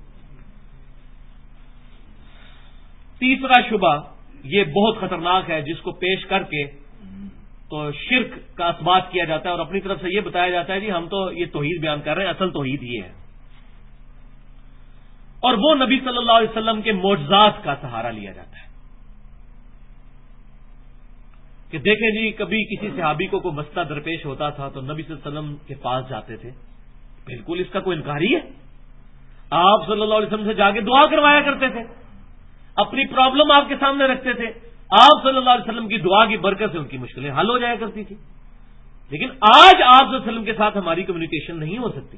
Speaker 1: تیسرا شبہ یہ بہت خطرناک ہے، جس کو پیش کر کے تو شرک کا اثبات کیا جاتا ہے اور اپنی طرف سے یہ بتایا جاتا ہے جی ہم تو یہ توحید بیان کر رہے ہیں، اصل توحید یہ ہے. اور وہ نبی صلی اللہ علیہ وسلم کے معجزات کا سہارا لیا جاتا ہے کہ دیکھیں جی کبھی کسی صحابی کو کوئی مسئلہ درپیش ہوتا تھا تو نبی صلی اللہ علیہ وسلم کے پاس جاتے تھے. بالکل اس کا کوئی انکاری ہے. آپ صلی اللہ علیہ وسلم سے جا کے دعا کروایا کرتے تھے، اپنی پرابلم آپ کے سامنے رکھتے تھے، آپ صلی اللہ علیہ وسلم کی دعا کی برکت سے ان کی مشکلیں حل ہو جایا کرتی تھی. لیکن آج آپ صلی اللہ علیہ وسلم کے ساتھ ہماری کمیونیکیشن نہیں ہو سکتی.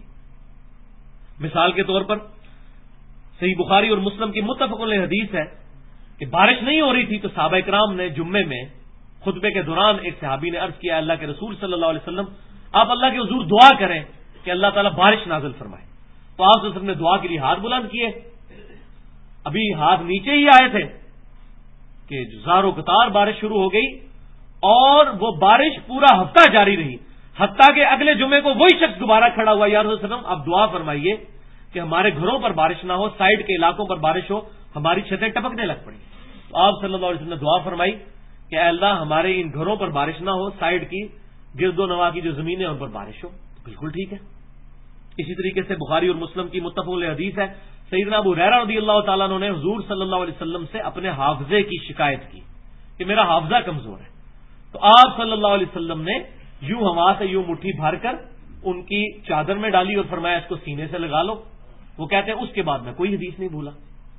Speaker 1: مثال کے طور پر صحیح بخاری اور مسلم کی متفق علیہ حدیث ہے کہ بارش نہیں ہو رہی تھی تو صحابہ کرام نے جمعے میں خطبے کے دوران ایک صحابی نے عرض کیا اللہ کے رسول صلی اللہ علیہ وسلم آپ اللہ کے حضور دعا کریں کہ اللہ تعالیٰ بارش نازل فرمائے. تو آپ صلی اللہ علیہ وسلم نے دعا کے لیے ہاتھ بلند کیے، ابھی ہاتھ نیچے ہی آئے تھے کہ زاروں قطار بارش شروع ہو گئی اور وہ بارش پورا ہفتہ جاری رہی، حتیٰ کہ اگلے جمعے کو وہی شخص دوبارہ کھڑا ہوا یا رسول وسلم اب دعا فرمائیے کہ ہمارے گھروں پر بارش نہ ہو، سائڈ کے علاقوں پر بارش ہو، ہماری چھتیں ٹپکنے لگ پڑی. تو آپ صلی اللہ علیہ وسلم نے دعا فرمائی کہ اے اللہ ہمارے ان گھروں پر بارش نہ ہو، سائڈ کی گرد و نواح کی جو زمینیں ان پر بارش ہو. بالکل ٹھیک ہے. اسی طریقے سے بخاری اور مسلم کی متفق علیہ حدیث ہے سیدنا ابو ہریرہ رضی اللہ تعالیٰ عنہ نے حضور صلی اللہ علیہ وسلم سے اپنے حافظے کی شکایت کی کہ میرا حافظہ کمزور ہے. تو آپ صلی اللہ علیہ وسلم نے یوں ہوا سے یوں مٹھی بھر کر ان کی چادر میں ڈالی اور فرمایا اس کو سینے سے لگا لو. وہ کہتے ہیں اس کے بعد میں کوئی حدیث نہیں بھولا.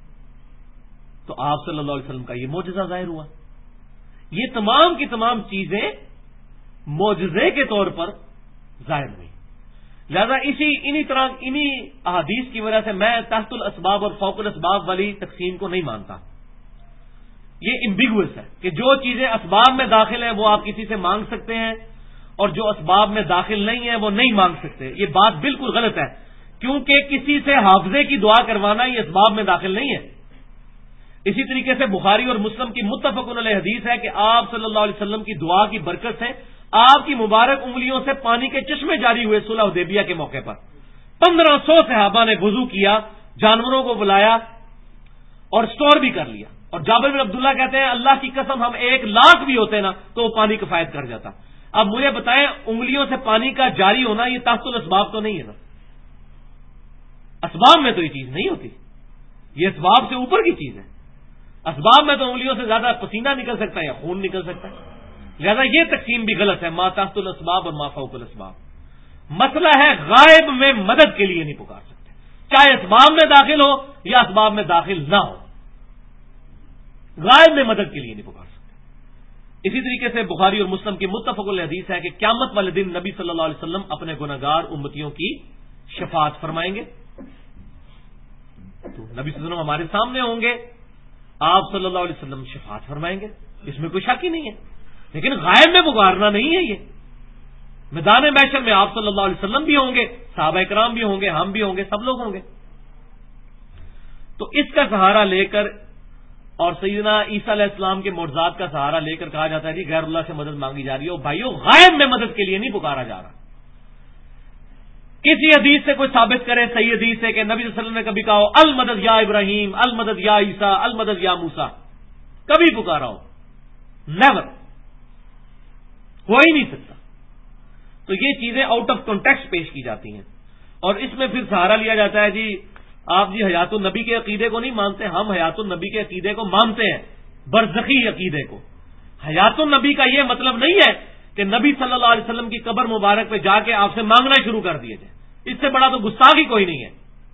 Speaker 1: تو آپ صلی اللہ علیہ وسلم کا یہ معجزہ ظاہر ہوا. یہ تمام کی تمام چیزیں معجزے کے طور پر ظاہر ہوئی. لہذا انہی احادیث کی وجہ سے میں تحت الاسباب اور فوق الاسباب والی تقسیم کو نہیں مانتا. یہ امبیگوس ہے کہ جو چیزیں اسباب میں داخل ہیں وہ آپ کسی سے مانگ سکتے ہیں اور جو اسباب میں داخل نہیں ہیں وہ نہیں مانگ سکتے. یہ بات بالکل غلط ہے کیونکہ کسی سے حافظے کی دعا کروانا یہ اسباب میں داخل نہیں ہے. اسی طریقے سے بخاری اور مسلم کی متفق علیہ حدیث ہے کہ آپ صلی اللہ علیہ وسلم کی دعا کی برکت سے آپ کی مبارک انگلیوں سے پانی کے چشمے جاری ہوئے صلح حدیبیہ کے موقع پر. 1500 صحابہ نے وضو کیا، جانوروں کو بلایا اور سٹور بھی کر لیا. اور جابر بن عبداللہ کہتے ہیں اللہ کی قسم ہم 1,00,000 بھی ہوتے نا تو وہ پانی کفایت کر جاتا. اب مجھے بتائیں انگلیوں سے پانی کا جاری ہونا یہ تحت الاسباب تو نہیں ہے نا؟ اسباب میں تو یہ چیز نہیں ہوتی، یہ اسباب سے اوپر کی چیز ہے. اسباب میں تو انگلیوں سے زیادہ پسینہ نکل سکتا ہے یا خون نکل سکتا ہے. لہذا یہ تقسیم بھی غلط ہے، ما تحت الاسباب اور ما فوق الاسباب. مسئلہ ہے غائب میں مدد کے لیے نہیں پکار سکتے، چاہے اسباب میں داخل ہو یا اسباب میں داخل نہ ہو، غائب میں مدد کے لیے نہیں پکار سکتے. اسی طریقے سے بخاری اور مسلم کی متفق علیہ حدیث ہے کہ قیامت والے دن نبی صلی اللہ علیہ وسلم اپنے گناہگار امتیوں کی شفاعت فرمائیں گے. تو نبی صلی اللہ علیہ وسلم ہمارے سامنے ہوں گے، آپ صلی اللہ علیہ وسلم شفاعت فرمائیں گے، اس میں کوئی شک ہی نہیں ہے. لیکن غائب میں پکارنا نہیں ہے. یہ میدان محشر میں آپ صلی اللہ علیہ وسلم بھی ہوں گے، صحابہ کرام بھی ہوں گے، ہم بھی ہوں گے، سب لوگ ہوں گے. تو اس کا سہارا لے کر اور سیدنا عیسیٰ علیہ السلام کے معجزات کا سہارا لے کر کہا جاتا ہے جی غیر اللہ سے مدد مانگی جا رہی ہے. بھائیو غائب میں مدد کے لیے نہیں پکارا جا رہا. کسی حدیث سے کوئی ثابت کرے صحیح حدیث سے کہ نبی صلی اللہ علیہ وسلم نے کبھی کہا ہو المدد یا ابراہیم، المدد یا عیسیٰ، المدد یا موسیٰ، کبھی پکارا ہو؟ نیور، ہو ہی نہیں سکتا. تو یہ چیزیں آؤٹ آف کانٹیکسٹ پیش کی جاتی ہیں اور اس میں پھر سہارا لیا جاتا ہے جی آپ جی حیات النبی کے عقیدے کو نہیں مانتے. ہم حیات النبی کے عقیدے کو مانتے ہیں، برزخی عقیدے کو. حیات النبی کا یہ مطلب نہیں ہے کہ نبی صلی اللہ علیہ وسلم کی قبر مبارک پہ جا کے آپ سے مانگنا شروع کر دیے جائے. اس سے بڑا تو گستاخ ہی کوئی نہیں ہے.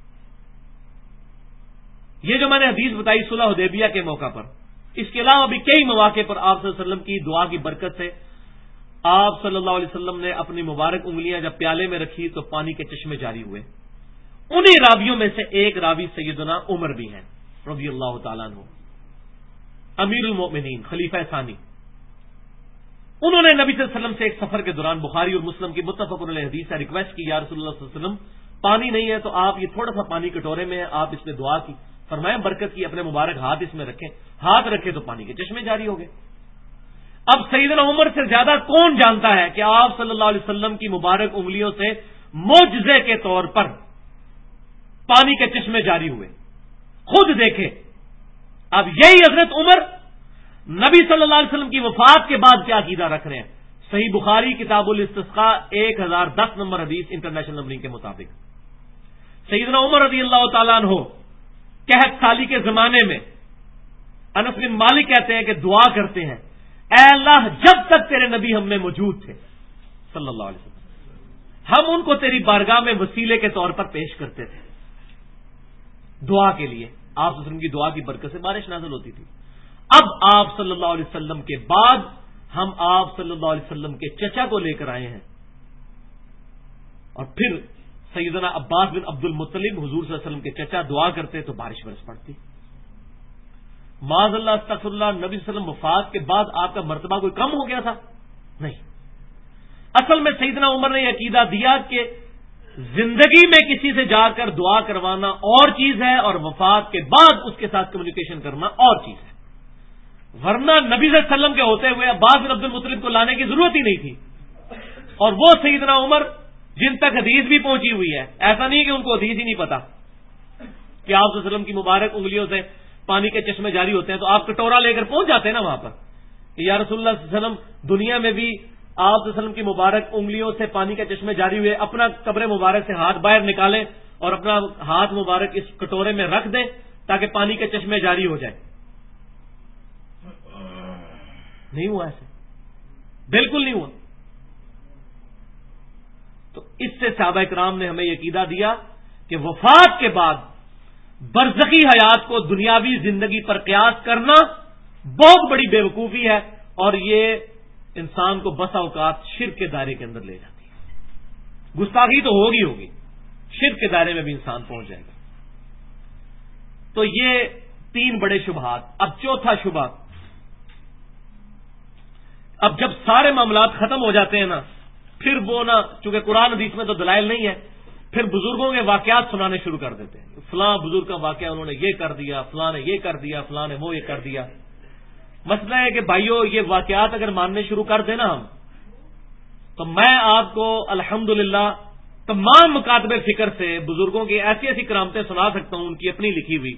Speaker 1: یہ جو میں نے حدیث بتائی صلح حدیبیہ کے موقع پر، اس کے علاوہ بھی کئی مواقع پر آپ صلی اللہ علیہ وسلم کی دعا کی برکت سے آپ صلی اللہ علیہ وسلم نے اپنی مبارک انگلیاں جب پیالے میں رکھی تو پانی کے چشمے جاری ہوئے. انہی راویوں میں سے ایک راوی سیدنا عمر بھی ہیں رضی اللہ تعالیٰ عنہ، امیر المؤمنین، خلیفہ ثانی. انہوں نے نبی صلی اللہ علیہ وسلم سے ایک سفر کے دوران، بخاری اور مسلم کی متفق علیہ حدیث سے، ریکویسٹ کی، یا رسول اللہ صلی اللہ علیہ وسلم پانی نہیں ہے تو آپ یہ تھوڑا سا پانی کٹورے میں ہے، آپ اس میں دعا کی، فرمائیں برکت کی، اپنے مبارک ہاتھ اس میں رکھیں. ہاتھ رکھے تو پانی کے چشمے جاری ہو گئے. اب سیدنا عمر سے زیادہ کون جانتا ہے کہ آپ صلی اللہ علیہ وسلم کی مبارک انگلیوں سے معجزے کے طور پر پانی کے چشمے جاری ہوئے. خود دیکھے. اب یہی حضرت عمر نبی صلی اللہ علیہ وسلم کی وفات کے بعد کیا عقیدہ رکھ رہے ہیں. صحیح بخاری کتاب الاستسقاء 1010 نمبر حدیث انٹرنیشنل نمبرنگ کے مطابق سیدنا عمر رضی اللہ تعالیٰ عنہ قحط سالی کے زمانے میں انس بن مالک کہتے ہیں کہ دعا کرتے ہیں، اے اللہ جب تک تیرے نبی ہم میں موجود تھے صلی اللہ علیہ وسلم، ہم ان کو تیری بارگاہ میں وسیلے کے طور پر پیش کرتے تھے دعا کے لیے. آپ صلی اللہ علیہ وسلم کی دعا کی برکت سے بارش نازل ہوتی تھی. اب آپ صلی اللہ علیہ وسلم کے بعد ہم آپ صلی اللہ علیہ وسلم کے چچا کو لے کر آئے ہیں، اور پھر سیدنا عباس بن عبد المطلب حضور صلی اللہ علیہ وسلم کے چچا دعا کرتے تو بارش برس پڑتی. معاذ اللہ استغفر اللہ، نبی صلی اللہ علیہ وسلم وفات کے بعد آپ کا مرتبہ کوئی کم ہو گیا تھا؟ نہیں. اصل میں سیدنا عمر نے یہ عقیدہ دیا کہ زندگی میں کسی سے جا کر دعا کروانا اور چیز ہے، اور وفات کے بعد اس کے ساتھ کمیونیکیشن کرنا اور چیز ہے. ورنہ نبی صلی اللہ علیہ وسلم کے ہوتے ہوئے عباس بن عبد المطلب کو لانے کی ضرورت ہی نہیں تھی. اور وہ سیدنا عمر جن تک حدیث بھی پہنچی ہوئی ہے، ایسا نہیں کہ ان کو حدیث ہی نہیں پتا کہ آپ صلی اللہ علیہ وسلم کی مبارک انگلیوں سے پانی کے چشمے جاری ہوتے ہیں، تو آپ کٹورا لے کر پہنچ جاتے ہیں نا وہاں پر کہ یا رسول اللہ صلی اللہ علیہ وسلم دنیا میں بھی آپ صلی اللہ علیہ وسلم کی مبارک انگلیوں سے پانی کے چشمے جاری ہوئے، اپنا قبر مبارک سے ہاتھ باہر نکالیں اور اپنا ہاتھ مبارک اس کٹورے میں رکھ دیں تاکہ پانی کے چشمے جاری ہو جائیں. نہیں ہوا ایسے، بالکل نہیں ہوا. تو اس سے صحابہ کرام نے ہمیں یہ عقیدہ دیا کہ وفات کے بعد برزخی حیات کو دنیاوی زندگی پر قیاس کرنا بہت بڑی بے وقوفی ہے، اور یہ انسان کو بسا اوقات شرک کے دائرے کے اندر لے جاتی ہے. گستاخی تو ہوگی، شرک کے دائرے میں بھی انسان پہنچ جائے گا. تو یہ 3 بڑے شبہات. اب چوتھا شبہ، اب جب سارے معاملات ختم ہو جاتے ہیں نا، پھر وہ نا، چونکہ قرآن حدیث میں تو دلائل نہیں ہے، پھر بزرگوں کے واقعات سنانے شروع کر دیتے ہیں. فلاں بزرگ کا واقعہ انہوں نے یہ کر دیا، فلاں نے یہ کر دیا، فلاں نے وہ یہ کر دیا. مسئلہ ہے کہ بھائیو یہ واقعات اگر ماننے شروع کر دیں نا ہم، تو میں آپ کو الحمدللہ تمام مکاتب فکر سے بزرگوں کی ایسی ایسی کرامتیں سنا سکتا ہوں، ان کی اپنی لکھی ہوئی،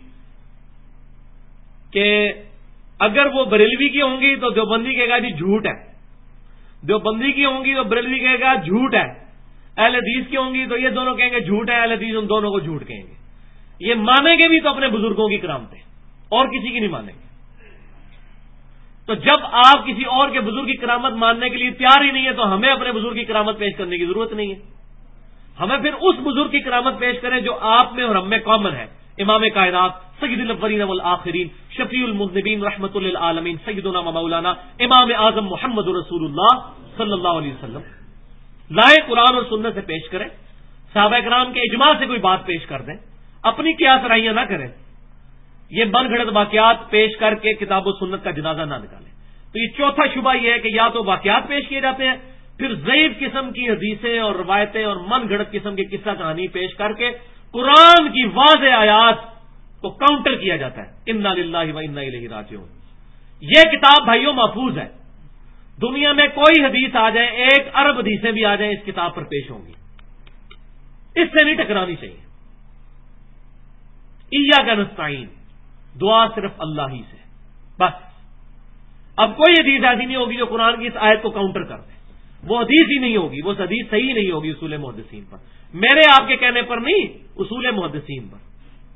Speaker 1: کہ اگر وہ بریلوی کی ہوں گی تو دیوبندی کہے گا جی جھوٹ ہے، دیوبندی کی ہوں گی تو بریلوی کہے گا جھوٹ ہے، اہل حدیث کی ہوں گی تو یہ دونوں کہیں گے جھوٹ ہے، اہل حدیث ان دونوں کو جھوٹ کہیں گے. یہ مانیں گے بھی تو اپنے بزرگوں کی کرامتیں، اور کسی کی نہیں مانیں گے. تو جب آپ کسی اور کے بزرگ کی کرامت ماننے کے لیے تیار ہی نہیں ہے تو ہمیں اپنے بزرگ کی کرامت پیش کرنے کی ضرورت نہیں ہے. ہمیں پھر اس بزرگ کی کرامت پیش کریں جو آپ میں اور ہم میں کامن ہے. امام کائنات سید الاولین والآخرین شفیع المذنبین رحمت للعالمین سیدنا و مولانا امام اعظم محمد رسول اللہ صلی اللہ علیہ وسلم لائے قرآن اور سنت سے پیش کریں. صحابہ کرام کے اجماع سے کوئی بات پیش کر دیں، اپنی قیاس رائیاں نہ کریں. یہ من گھڑت واقعات پیش کر کے کتاب و سنت کا جنازہ نہ نکالیں. تو یہ چوتھا شبہ یہ ہے کہ یا تو واقعات پیش کیے جاتے ہیں، پھر ضعیف قسم کی حدیثیں اور روایتیں اور من گھڑت قسم کی قصہ کہانی پیش کر کے قرآن کی واضح آیات کو کاؤنٹر کیا جاتا ہے. انا للہ و انا الیہ راجعون. یہ کتاب بھائیوں محفوظ ہے. دنیا میں کوئی حدیث آ جائے، 1 ارب حدیثیں بھی آ جائیں، اس کتاب پر پیش ہوں گی. اس سے نہیں ٹکرانی چاہیے. ایاک نستعین، دعا صرف اللہ ہی سے بس. اب کوئی حدیث ایسی نہیں ہوگی جو قرآن کی اس آیت کو کاؤنٹر کر دے. وہ حدیث ہی نہیں ہوگی، وہ حدیث صحیح نہیں ہوگی اصول محدثین پر، میرے آپ کے کہنے پر نہیں، اصول محدثین پر.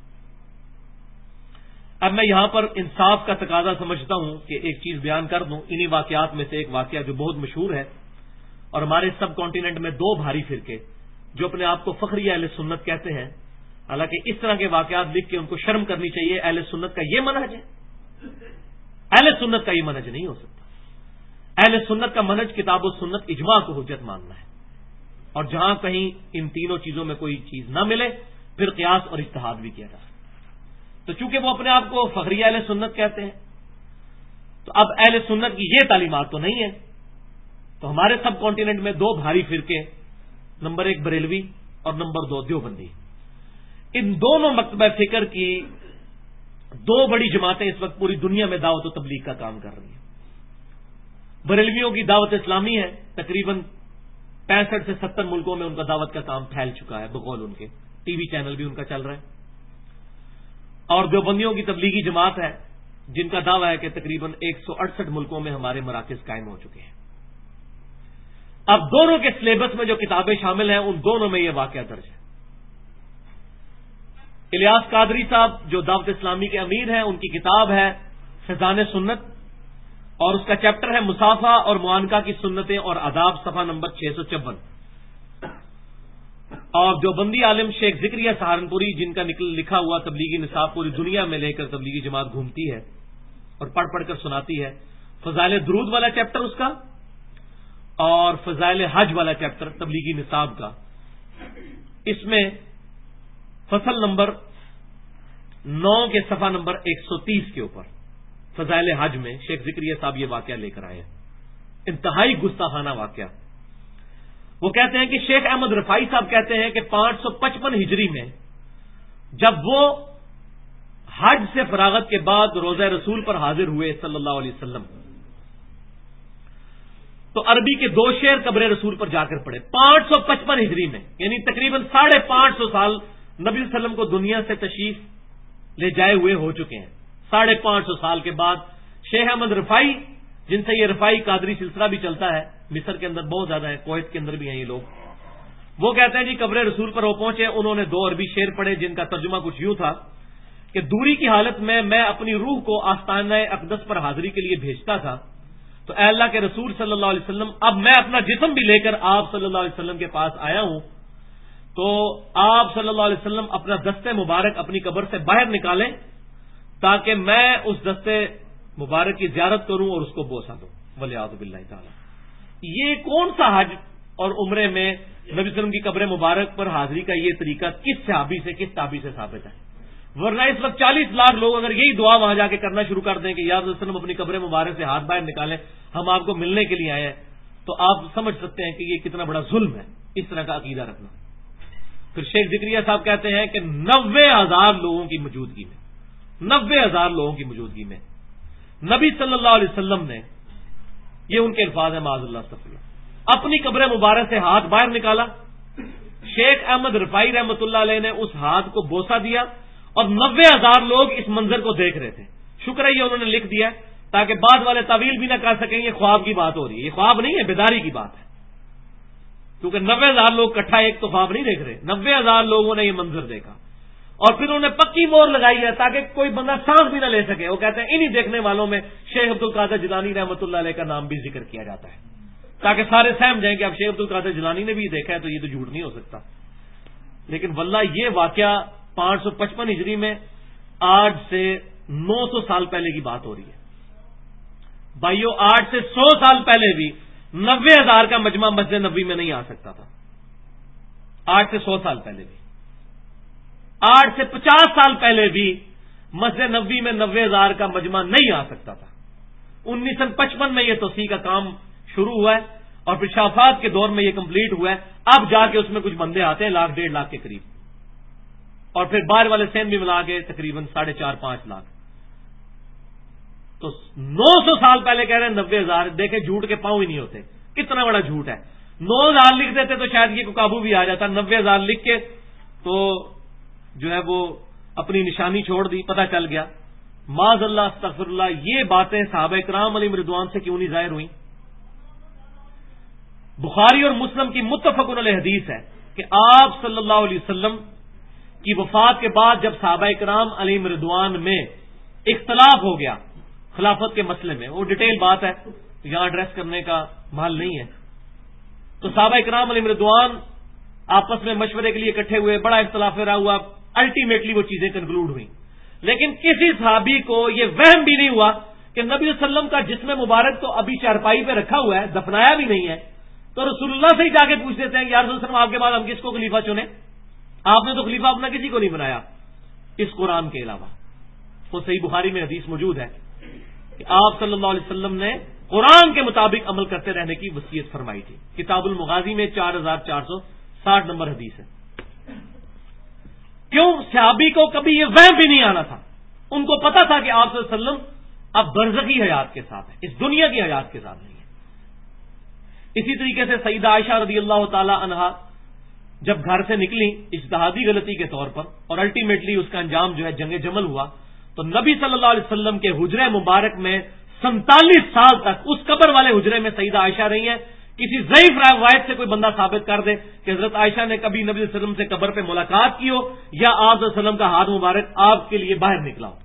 Speaker 1: اب میں یہاں پر انصاف کا تقاضا سمجھتا ہوں کہ ایک چیز بیان کر دوں. انہی واقعات میں سے ایک واقعہ جو بہت مشہور ہے، اور ہمارے سب کانٹیننٹ میں 2 بھاری فرقے جو اپنے آپ کو فخری اہل سنت کہتے ہیں، حالانکہ اس طرح کے واقعات لکھ کے ان کو شرم کرنی چاہیے. اہل سنت کا یہ منہج ہے؟ اہل سنت کا یہ منہج نہیں ہو سکتا. اہل سنت کا منہج کتاب و سنت اجماع کو حجت ماننا ہے، اور جہاں کہیں ان تینوں چیزوں میں کوئی چیز نہ ملے پھر قیاس اور اجتہاد بھی کیا جا سکتا ہے۔ تو چونکہ وہ اپنے آپ کو فخری اہل سنت کہتے ہیں، تو اب اہل سنت کی یہ تعلیمات تو نہیں ہے، تو ہمارے سب کانٹیننٹ میں دو بھاری فرقے، نمبر 1 بریلوی اور نمبر 2 دیوبندی، ان دونوں مکتبہ فکر کی دو بڑی جماعتیں اس وقت پوری دنیا میں دعوت و تبلیغ کا کام کر رہی ہیں۔ بریلویوں کی دعوت اسلامی ہے، تقریباً 65 سے 70 ملکوں میں ان کا دعوت کا کام پھیل چکا ہے، بقول ان کے ٹی وی چینل بھی ان کا چل رہا ہے۔ اور دیوبندیوں کی تبلیغی جماعت ہے جن کا دعویٰ ہے کہ تقریباً 168 ملکوں میں ہمارے مراکز قائم ہو چکے ہیں۔ اب دونوں کے سلیبس میں جو کتابیں شامل ہیں ان دونوں میں یہ واقعہ درج ہے۔ الیاس قادری صاحب جو دعوت اسلامی کے امیر ہیں، ان کی کتاب ہے فیضان سنت، اور اس کا چیپٹر ہے مسافہ اور معانقہ کی سنتیں اور آداب، صفحہ نمبر 654۔ اور جو بندی عالم شیخ ذکریہ سہارنپوری، جن کا لکھا ہوا تبلیغی نصاب پوری دنیا میں لے کر تبلیغی جماعت گھومتی ہے اور پڑھ پڑھ کر سناتی ہے، فضائل درود والا چیپٹر اس کا، اور فضائل حج والا چیپٹر تبلیغی نصاب کا، اس میں فصل نمبر 9 کے صفحہ نمبر 130 کے اوپر فضائل حج میں شیخ ذکریہ صاحب یہ واقعہ لے کر آئے ہیں، انتہائی گستاخانہ واقعہ۔ وہ کہتے ہیں کہ شیخ احمد رفاعی صاحب کہتے ہیں کہ 555 ہجری میں جب وہ حج سے فراغت کے بعد روضہ رسول پر حاضر ہوئے صلی اللہ علیہ وسلم، تو عربی کے 2 شعر قبر رسول پر جا کر پڑھے 555 ہجری میں، یعنی تقریباً 550 سال نبی صلی اللہ علیہ وسلم کو دنیا سے تشریف لے جائے ہوئے ہو چکے ہیں۔ 550 سال کے بعد شیخ احمد رفاعی، جن سے یہ رفاعی قادری سلسلہ بھی چلتا ہے، مصر کے اندر بہت زیادہ ہے، کویت کے اندر بھی ہیں یہ لوگ، وہ کہتے ہیں جی قبر رسول پر وہ پہنچے، انہوں نے 2 عربی شعر پڑھے جن کا ترجمہ کچھ یوں تھا کہ دوری کی حالت میں اپنی روح کو آستانہ اقدس پر حاضری کے لیے بھیجتا تھا، تو اے اللہ کے رسول صلی اللہ علیہ وسلم، اب میں اپنا جسم بھی لے کر آپ صلی اللہ علیہ وسلم کے پاس آیا ہوں، تو آپ صلی اللہ علیہ وسلم اپنا دستے مبارک اپنی قبر سے باہر نکالیں تاکہ میں اس دستے مبارک کی زیارت کروں اور اس کو بوسہ دوں، ولیعوذ باللہ تعالی۔ یہ کون سا حج اور عمرے میں نبی صلی اللہ علیہ وسلم کی قبر مبارک پر حاضری کا یہ طریقہ کس صحابی سے کس تابعی سے ثابت ہے؟ ورنہ اس وقت 40 لاکھ لوگ اگر یہی دعا وہاں جا کے کرنا شروع کر دیں کہ یا رسول اللہ صلی اللہ علیہ وسلم اپنی قبر مبارک سے ہاتھ باہر نکالیں، ہم آپ کو ملنے کے لیے آئے ہیں، تو آپ سمجھ سکتے ہیں کہ یہ کتنا بڑا ظلم ہے اس طرح کا عقیدہ رکھنا۔ پھر شیخ ذکریہ صاحب کہتے ہیں کہ 90,000 لوگوں کی موجودگی میں 90,000 لوگوں کی موجودگی میں نبی صلی اللہ علیہ وسلم نے، یہ ان کے الفاظ ہیں معاذ اللہ استغفر اللہ، اپنی قبر مبارک سے ہاتھ باہر نکالا، شیخ احمد رفاعی رحمۃ اللہ علیہ نے اس ہاتھ کو بوسہ دیا، اور 90,000 لوگ اس منظر کو دیکھ رہے تھے۔ شکر ہے یہ انہوں نے لکھ دیا تاکہ بعد والے تعویل بھی نہ کر سکیں یہ خواب کی بات ہو رہی ہے، یہ خواب نہیں ہے، بیداری کی بات ہے، کیونکہ 90,000 لوگ اکٹھا ایک تو خواب نہیں دیکھ رہے، 90,000 لوگوں نے یہ منظر دیکھا، اور پھر انہوں نے پکی مور لگائی ہے تاکہ کوئی بندہ سانس بھی نہ لے سکے۔ وہ کہتے ہیں انہی دیکھنے والوں میں شیخ عبد القادر جیلانی رحمۃ اللہ علیہ کا نام بھی ذکر کیا جاتا ہے، تاکہ سارے سہم جائیں کہ اب شیخ عبد القادر جیلانی نے بھی دیکھا ہے تو یہ تو جھوٹ نہیں ہو سکتا۔ لیکن واللہ یہ واقعہ 555 ہجری میں آج سے 900 سال پہلے کی بات ہو رہی ہے بھائیو، 8 سے 100 سال پہلے بھی 90,000 کا مجمع مسجد نبوی میں نہیں آ سکتا تھا، 8 سے 100 سال پہلے بھی، 8 سے 50 سال پہلے بھی مسجد نبوی میں 90,000 کا مجمع نہیں آ سکتا تھا۔ 1955 میں یہ توسیع کا کام شروع ہوا ہے اور پھر شافات کے دور میں یہ کمپلیٹ ہوا ہے، اب جا کے اس میں کچھ بندے آتے ہیں 1,00,000 1.5 لاکھ کے قریب، اور پھر باہر والے سین بھی ملا کے تقریباً 4.5 لاکھ۔ تو 900 سال پہلے کہہ رہے ہیں 90,000، دیکھیں جھوٹ کے پاؤں ہی نہیں ہوتے، کتنا بڑا جھوٹ ہے۔ 9,000 لکھ دیتے تو شاید یہ کو قابو بھی آ جاتا، 90,000 لکھ کے تو جو ہے وہ اپنی نشانی چھوڑ دی، پتہ چل گیا۔ معاذ اللہ استغفر اللہ، یہ باتیں صحابہ کرام علیہم رضوان سے کیوں نہیں ظاہر ہوئیں؟ بخاری اور مسلم کی متفق علیہ حدیث ہے کہ آپ صلی اللہ علیہ وسلم کی وفات کے بعد جب صحابہ کرام علیہم رضوان میں اختلاف ہو گیا خلافت کے مسئلے میں، وہ ڈیٹیل بات ہے یہاں ایڈریس کرنے کا محل نہیں ہے، تو صحابہ کرام علیہم رضوان آپس میں مشورے کے لیے اکٹھے ہوئے، بڑا اختلاف رہا ہوا، الٹیمیٹلی وہ چیزیں کنکلوڈ ہوئیں، لیکن کسی صحابی کو یہ وہم بھی نہیں ہوا کہ نبی صلی اللہ علیہ وسلم کا جسم مبارک تو ابھی چارپائی پہ رکھا ہوا ہے، دفنایا بھی نہیں ہے، تو رسول اللہ سے ہی جا کے پوچھ لیتے ہیں کہ یا رسول اللہ آپ کے بعد ہم کس کو خلیفہ چنیں؟ آپ نے تو خلیفہ اپنا کسی کو نہیں بنایا اس قرآن کے علاوہ۔ تو صحیح بخاری میں حدیث موجود ہے کہ آپ صلی اللہ علیہ وسلم نے قرآن کے مطابق عمل کرتے رہنے کی وصیت فرمائی تھی۔ کتاب المغازی میں 4460 نمبر حدیث ہے۔ کیوں؟ صحابی کو کبھی یہ وہم بھی نہیں آنا تھا، ان کو پتا تھا کہ آپ صلی اللہ علیہ وسلم اب برزخی حیات کے ساتھ ہے، اس دنیا کی حیات کے ساتھ نہیں ہے۔ اسی طریقے سے سیدہ عائشہ رضی اللہ تعالی عنہا جب گھر سے نکلی اجتہادی غلطی کے طور پر، اور الٹیمیٹلی اس کا انجام جو ہے جنگ جمل ہوا، تو نبی صلی اللہ علیہ وسلم کے حجرے مبارک میں 47 سال تک اس قبر والے حجرے میں سیدہ عائشہ رہی ہیں۔ کسی ضعیف روایت سے کوئی بندہ ثابت کر دے کہ حضرت عائشہ نے کبھی نبی صلی اللہ علیہ وسلم سے قبر پہ ملاقات کی ہو یا آپ صلی اللہ علیہ وسلم کا ہاتھ مبارک آپ کے لیے باہر نکلا ہو۔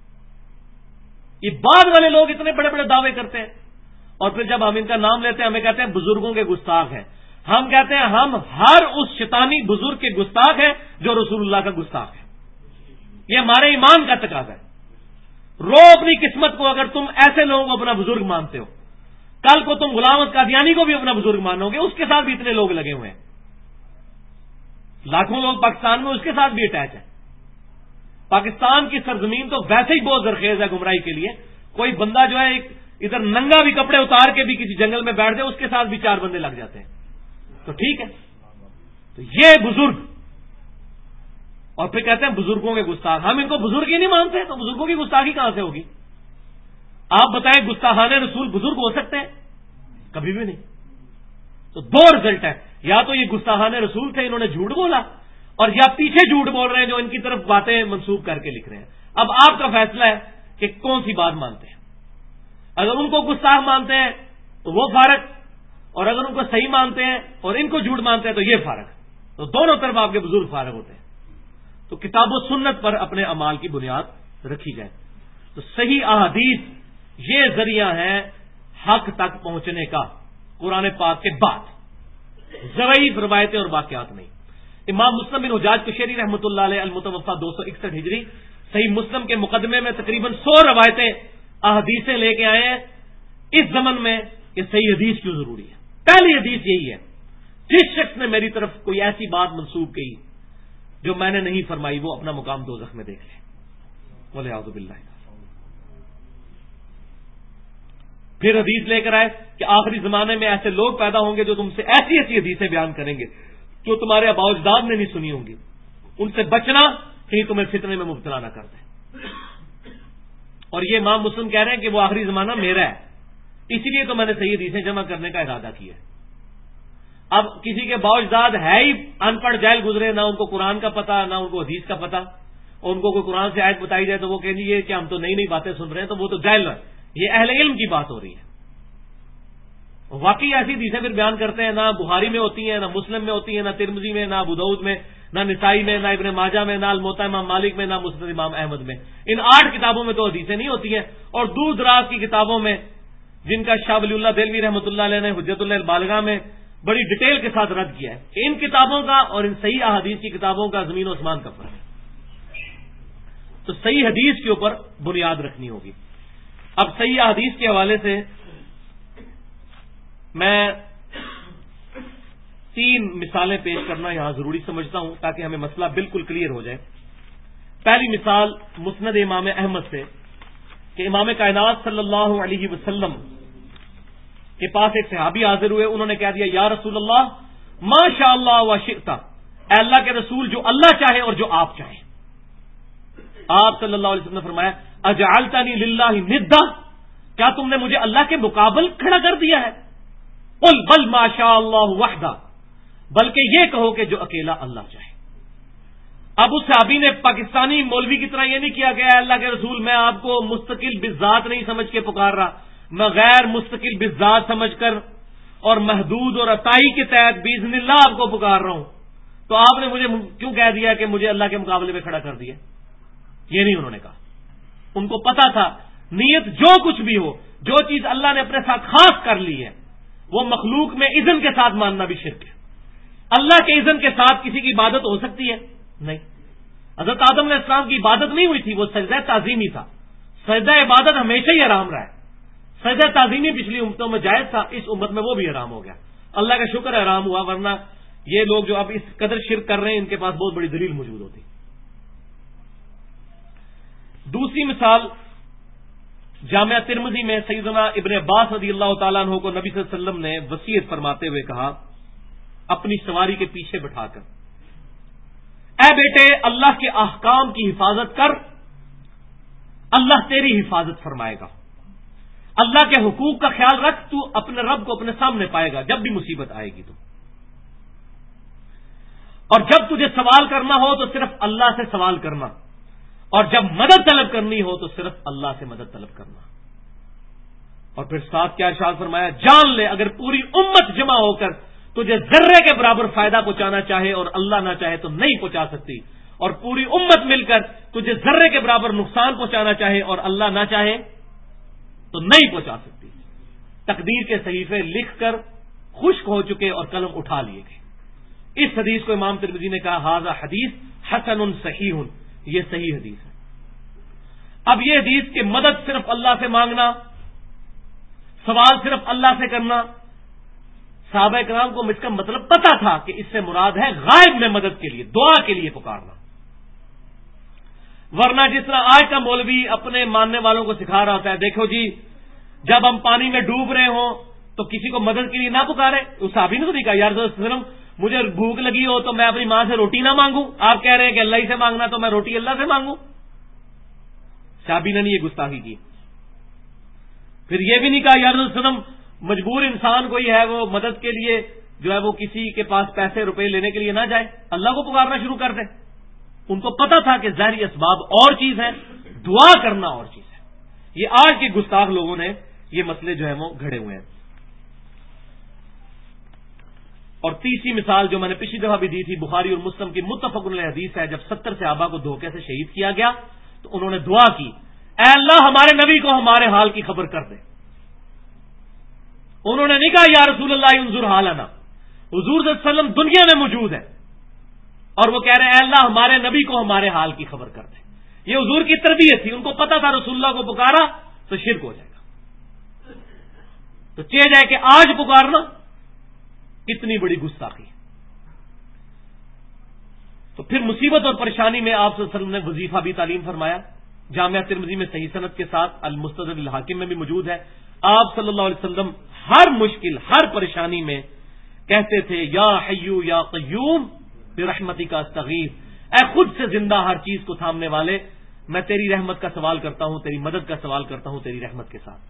Speaker 1: یہ بعد والے لوگ اتنے بڑے بڑے دعوے کرتے ہیں، اور پھر جب ہم ان کا نام لیتے ہیں ہمیں کہتے ہیں بزرگوں کے گستاخ ہیں۔ ہم کہتے ہیں ہم ہر اس شیطانی بزرگ کے گستاخ ہیں جو رسول اللہ کا گستاخ ہے۔ یہ ہمارے ایمان کا تقاضا ہے۔ رو اپنی قسمت کو اگر تم ایسے لوگوں کو اپنا بزرگ مانتے ہو، کل کو تم غلام احمد قادیانی کو بھی اپنا بزرگ مانو گے، اس کے ساتھ بھی اتنے لوگ لگے ہوئے ہیں، لاکھوں لوگ پاکستان میں اس کے ساتھ بھی اٹیچ ہے۔ پاکستان کی سرزمین تو ویسے ہی بہت زرخیز ہے گمراہی کے لیے، کوئی بندہ جو ہے ادھر ننگا بھی کپڑے اتار کے بھی کسی جنگل میں بیٹھ جائے اس کے ساتھ بھی 4 بندے لگ جاتے ہیں، تو ٹھیک ہے۔ تو یہ بزرگ، اور پھر کہتے ہیں بزرگوں کے گستاخ، ہم ان کو بزرگ ہی نہیں مانتے تو بزرگوں کی گستاخی کہاں سے ہوگی؟ آپ بتائیں گستاخان رسول بزرگ ہو سکتے ہیں؟ کبھی بھی نہیں۔ تو 2 رزلٹ ہے، یا تو یہ گستاخان رسول تھے انہوں نے جھوٹ بولا، اور یا پیچھے جھوٹ بول رہے ہیں جو ان کی طرف باتیں منسوخ کر کے لکھ رہے ہیں۔ اب آپ کا فیصلہ ہے کہ کون سی بات مانتے ہیں۔ اگر ان کو گستاخ مانتے ہیں تو وہ فارق، اور اگر ان کو صحیح مانتے ہیں اور ان کو جھوٹ مانتے ہیں تو یہ فارق، تو دونوں طرف آپ کے بزرگ فارغ ہوتے ہیں۔ تو کتاب و سنت پر اپنے اعمال کی بنیاد رکھی جائے۔ تو صحیح احادیث یہ ذریعہ ہے حق تک پہنچنے کا، قرآن پاک کے بعد ضعیف روایتیں اور واقعات نہیں۔ امام مسلم بن حجاج قشیری رحمۃ اللہ علیہ المتوفی 261 ہجری صحیح مسلم کے مقدمے میں تقریباً 100 روایتیں احادیثیں لے کے آئے ہیں اس زمن میں کہ صحیح حدیث کیوں ضروری ہے۔ پہلی حدیث یہی ہے، جس شخص نے میری طرف کوئی ایسی بات منسوب کی جو میں نے نہیں فرمائی وہ اپنا مقام دوزخ میں دیکھ لے، والعیاذ باللہ۔ پھر حدیث لے کر آئے کہ آخری زمانے میں ایسے لوگ پیدا ہوں گے جو تم سے ایسی ایسی حدیثیں بیان کریں گے جو تمہارے آباء و اجداد نے نہیں سنی ہوں گی، ان سے بچنا کہیں تمہیں فتنے میں مبتلا نہ کر دیں۔ اور یہ امام مسلم کہہ رہے ہیں کہ وہ آخری زمانہ میرا ہے، اسی لیے تو میں نے صحیح حدیثیں جمع کرنے کا ارادہ کیا ہے۔ اب کسی کے باء و اجداد ہے ہی ان پڑھ جاہل گزرے، نہ ان کو قرآن کا پتہ نہ ان کو حدیث کا پتہ، اور ان کو کوئی قرآن سے آیت بتائی جائے تو وہ کہیں گے کہ ہم تو نئی نئی باتیں سن رہے ہیں، تو وہ تو جاہل ہے۔ یہ اہل علم کی بات ہو رہی ہے۔ واقعی ایسی حدیثیں پھر بیان کرتے ہیں، نہ بخاری میں ہوتی ہیں، نہ مسلم میں ہوتی ہیں، نہ ترمذی میں، نہ ابو داؤد میں، نہ نسائی میں، نہ ابن ماجہ میں، نہ الموطا امام مالک میں، نہ مسند امام احمد میں۔ ان 8 کتابوں میں تو حدیثیں نہیں ہوتی ہیں، اور دور دراز کی کتابوں میں جن کا شاہ ولی اللہ دہلوی رحمۃ اللہ علیہ نے حجت اللہ البالغہ میں بڑی ڈیٹیل کے ساتھ رد کیا ہے کہ ان کتابوں کا اور ان صحیح احادیث کی کتابوں کا زمین و آسمان کا فرق ہے۔ تو صحیح حدیث کے اوپر بنیاد رکھنی ہوگی۔ اب صحیح احادیث کے حوالے سے میں 3 مثالیں پیش کرنا یہاں ضروری سمجھتا ہوں تاکہ ہمیں مسئلہ بالکل کلیئر ہو جائے۔ پہلی مثال مسند امام احمد سے کہ امام کائنات صلی اللہ علیہ وسلم کے پاس ایک صحابی حاضر ہوئے، انہوں نے کہہ دیا یا رسول اللہ ما شاء اللہ و شئت، اے اللہ کے رسول جو اللہ چاہے اور جو آپ چاہیں۔ آپ صلی اللہ علیہ وسلم نے فرمایا اجعلتنی للہ ندا، کیا تم نے مجھے اللہ کے مقابل کھڑا کر دیا ہے؟ قل بل ما شاء اللہ وحدہ، بلکہ یہ کہو کہ جو اکیلا اللہ چاہے۔ اب اس صحابی نے پاکستانی مولوی کی طرح یہ نہیں کیا کہ اے اللہ کے رسول میں آپ کو مستقل بالذات نہیں سمجھ کے پکار رہا، میں غیر مستقل بالذات سمجھ کر اور محدود اور عطائی کے تحت باذن اللہ آپ کو پکار رہا ہوں، تو آپ نے مجھے کیوں کہہ دیا کہ مجھے اللہ کے مقابلے میں کھڑا کر دیا؟ یہ نہیں انہوں نے کہا۔ ان کو پتا تھا نیت جو کچھ بھی ہو، جو چیز اللہ نے اپنے ساتھ خاص کر لی ہے وہ مخلوق میں اذن کے ساتھ ماننا بھی شرک ہے۔ اللہ کے اذن کے ساتھ کسی کی عبادت ہو سکتی ہے؟ نہیں۔ حضرت آدم علیہ السلام کی عبادت نہیں ہوئی تھی، وہ سجدہ تعظیمی تھا، سجدہ عبادت ہمیشہ ہی حرام رہا ہے. سجدہ تعظیمی پچھلی امتوں میں جائز تھا، اس امت میں وہ بھی حرام ہو گیا. اللہ کا شکر ہے حرام ہوا، ورنہ یہ لوگ جو اب اس قدر شرک کر رہے ہیں ان کے پاس بہت بڑی دلیل موجود ہوتی. دوسری مثال جامعہ ترمذی میں سیدنا ابن عباس رضی اللہ تعالیٰ عنہ کو نبی صلی اللہ علیہ وسلم نے وصیت فرماتے ہوئے کہا اپنی سواری کے پیچھے بٹھا کر، اے بیٹے اللہ کے احکام کی حفاظت کر، اللہ تیری حفاظت فرمائے گا. اللہ کے حقوق کا خیال رکھ، تو اپنے رب کو اپنے سامنے پائے گا جب بھی مصیبت آئے گی تو. اور جب تجھے سوال کرنا ہو تو صرف اللہ سے سوال کرنا، اور جب مدد طلب کرنی ہو تو صرف اللہ سے مدد طلب کرنا. اور پھر ساتھ کیا ارشاد فرمایا، جان لے اگر پوری امت جمع ہو کر تجھے ذرے کے برابر فائدہ پہنچانا چاہے اور اللہ نہ چاہے تو نہیں پہنچا سکتی، اور پوری امت مل کر تجھے ذرے کے برابر نقصان پہنچانا چاہے اور اللہ نہ چاہے تو نہیں پہنچا سکتی. تقدیر کے صحیفے لکھ کر خشک ہو چکے اور قلم اٹھا لیے گئے. اس حدیث کو امام ترمذی نے کہا ھذا حدیث حسن صحیح، یہ صحیح حدیث ہے. اب یہ حدیث کہ مدد صرف اللہ سے مانگنا، سوال صرف اللہ سے کرنا، صحابہ کرام کو اس کا مطلب پتا تھا کہ اس سے مراد ہے غائب میں مدد کے لیے، دعا کے لیے پکارنا. ورنہ جس طرح آج کا مولوی اپنے ماننے والوں کو سکھا رہا ہوتا ہے، دیکھو جی جب ہم پانی میں ڈوب رہے ہوں تو کسی کو مدد کے لیے نہ پکارے. اس صحابی نے تو نہیں کہا یار صرف مجھے بھوک لگی ہو تو میں اپنی ماں سے روٹی نہ مانگوں، آپ کہہ رہے ہیں کہ اللہ ہی سے مانگنا تو میں روٹی اللہ سے مانگوں. صحابی نے نہیں یہ گستاخی کی. پھر یہ بھی نہیں کہا یار وسلم مجبور انسان کوئی ہے وہ مدد کے لیے جو ہے وہ کسی کے پاس پیسے روپے لینے کے لیے نہ جائے، اللہ کو پکارنا شروع کر دے. ان کو پتا تھا کہ ظاہری اسباب اور چیز ہے، دعا کرنا اور چیز ہے. یہ آج کے گستاخ لوگوں نے یہ مسئلے جو ہے وہ گھڑے ہوئے ہیں. اور تیسری مثال جو میں نے پچھلی دفعہ بھی دی تھی، بخاری اور مسلم کی متفق علیہ حدیث ہے، جب 70 صحابہ کو دھوکے سے شہید کیا گیا تو انہوں نے دعا کی، اے اللہ ہمارے نبی کو ہمارے حال کی خبر کر دے. انہوں نے نہیں کہا یا رسول اللہ انظر حالنا، حضور صلی اللہ علیہ وسلم دنیا میں موجود ہے اور وہ کہہ رہے ہیں اے اللہ ہمارے نبی کو ہمارے حال کی خبر کر دے. یہ حضور کی تربیت تھی، ان کو پتا تھا رسول اللہ کو پکارا تو شرک ہو جائے گا. تو چہ جائے کہ آج پکارنا کتنی بڑی گستاخی. تو پھر مصیبت اور پریشانی میں آپ صلی اللہ علیہ وسلم نے وظیفہ بھی تعلیم فرمایا. جامعہ ترمذی میں صحیح سند کے ساتھ، المستدرک الحاکم میں بھی موجود ہے. آپ صلی اللہ علیہ وسلم ہر مشکل ہر پریشانی میں کہتے تھے یا حیو یا قیوم برحمتی کا استغیث، اے خود سے زندہ ہر چیز کو تھامنے والے، میں تیری رحمت کا سوال کرتا ہوں، تیری مدد کا سوال کرتا ہوں تیری رحمت کے ساتھ.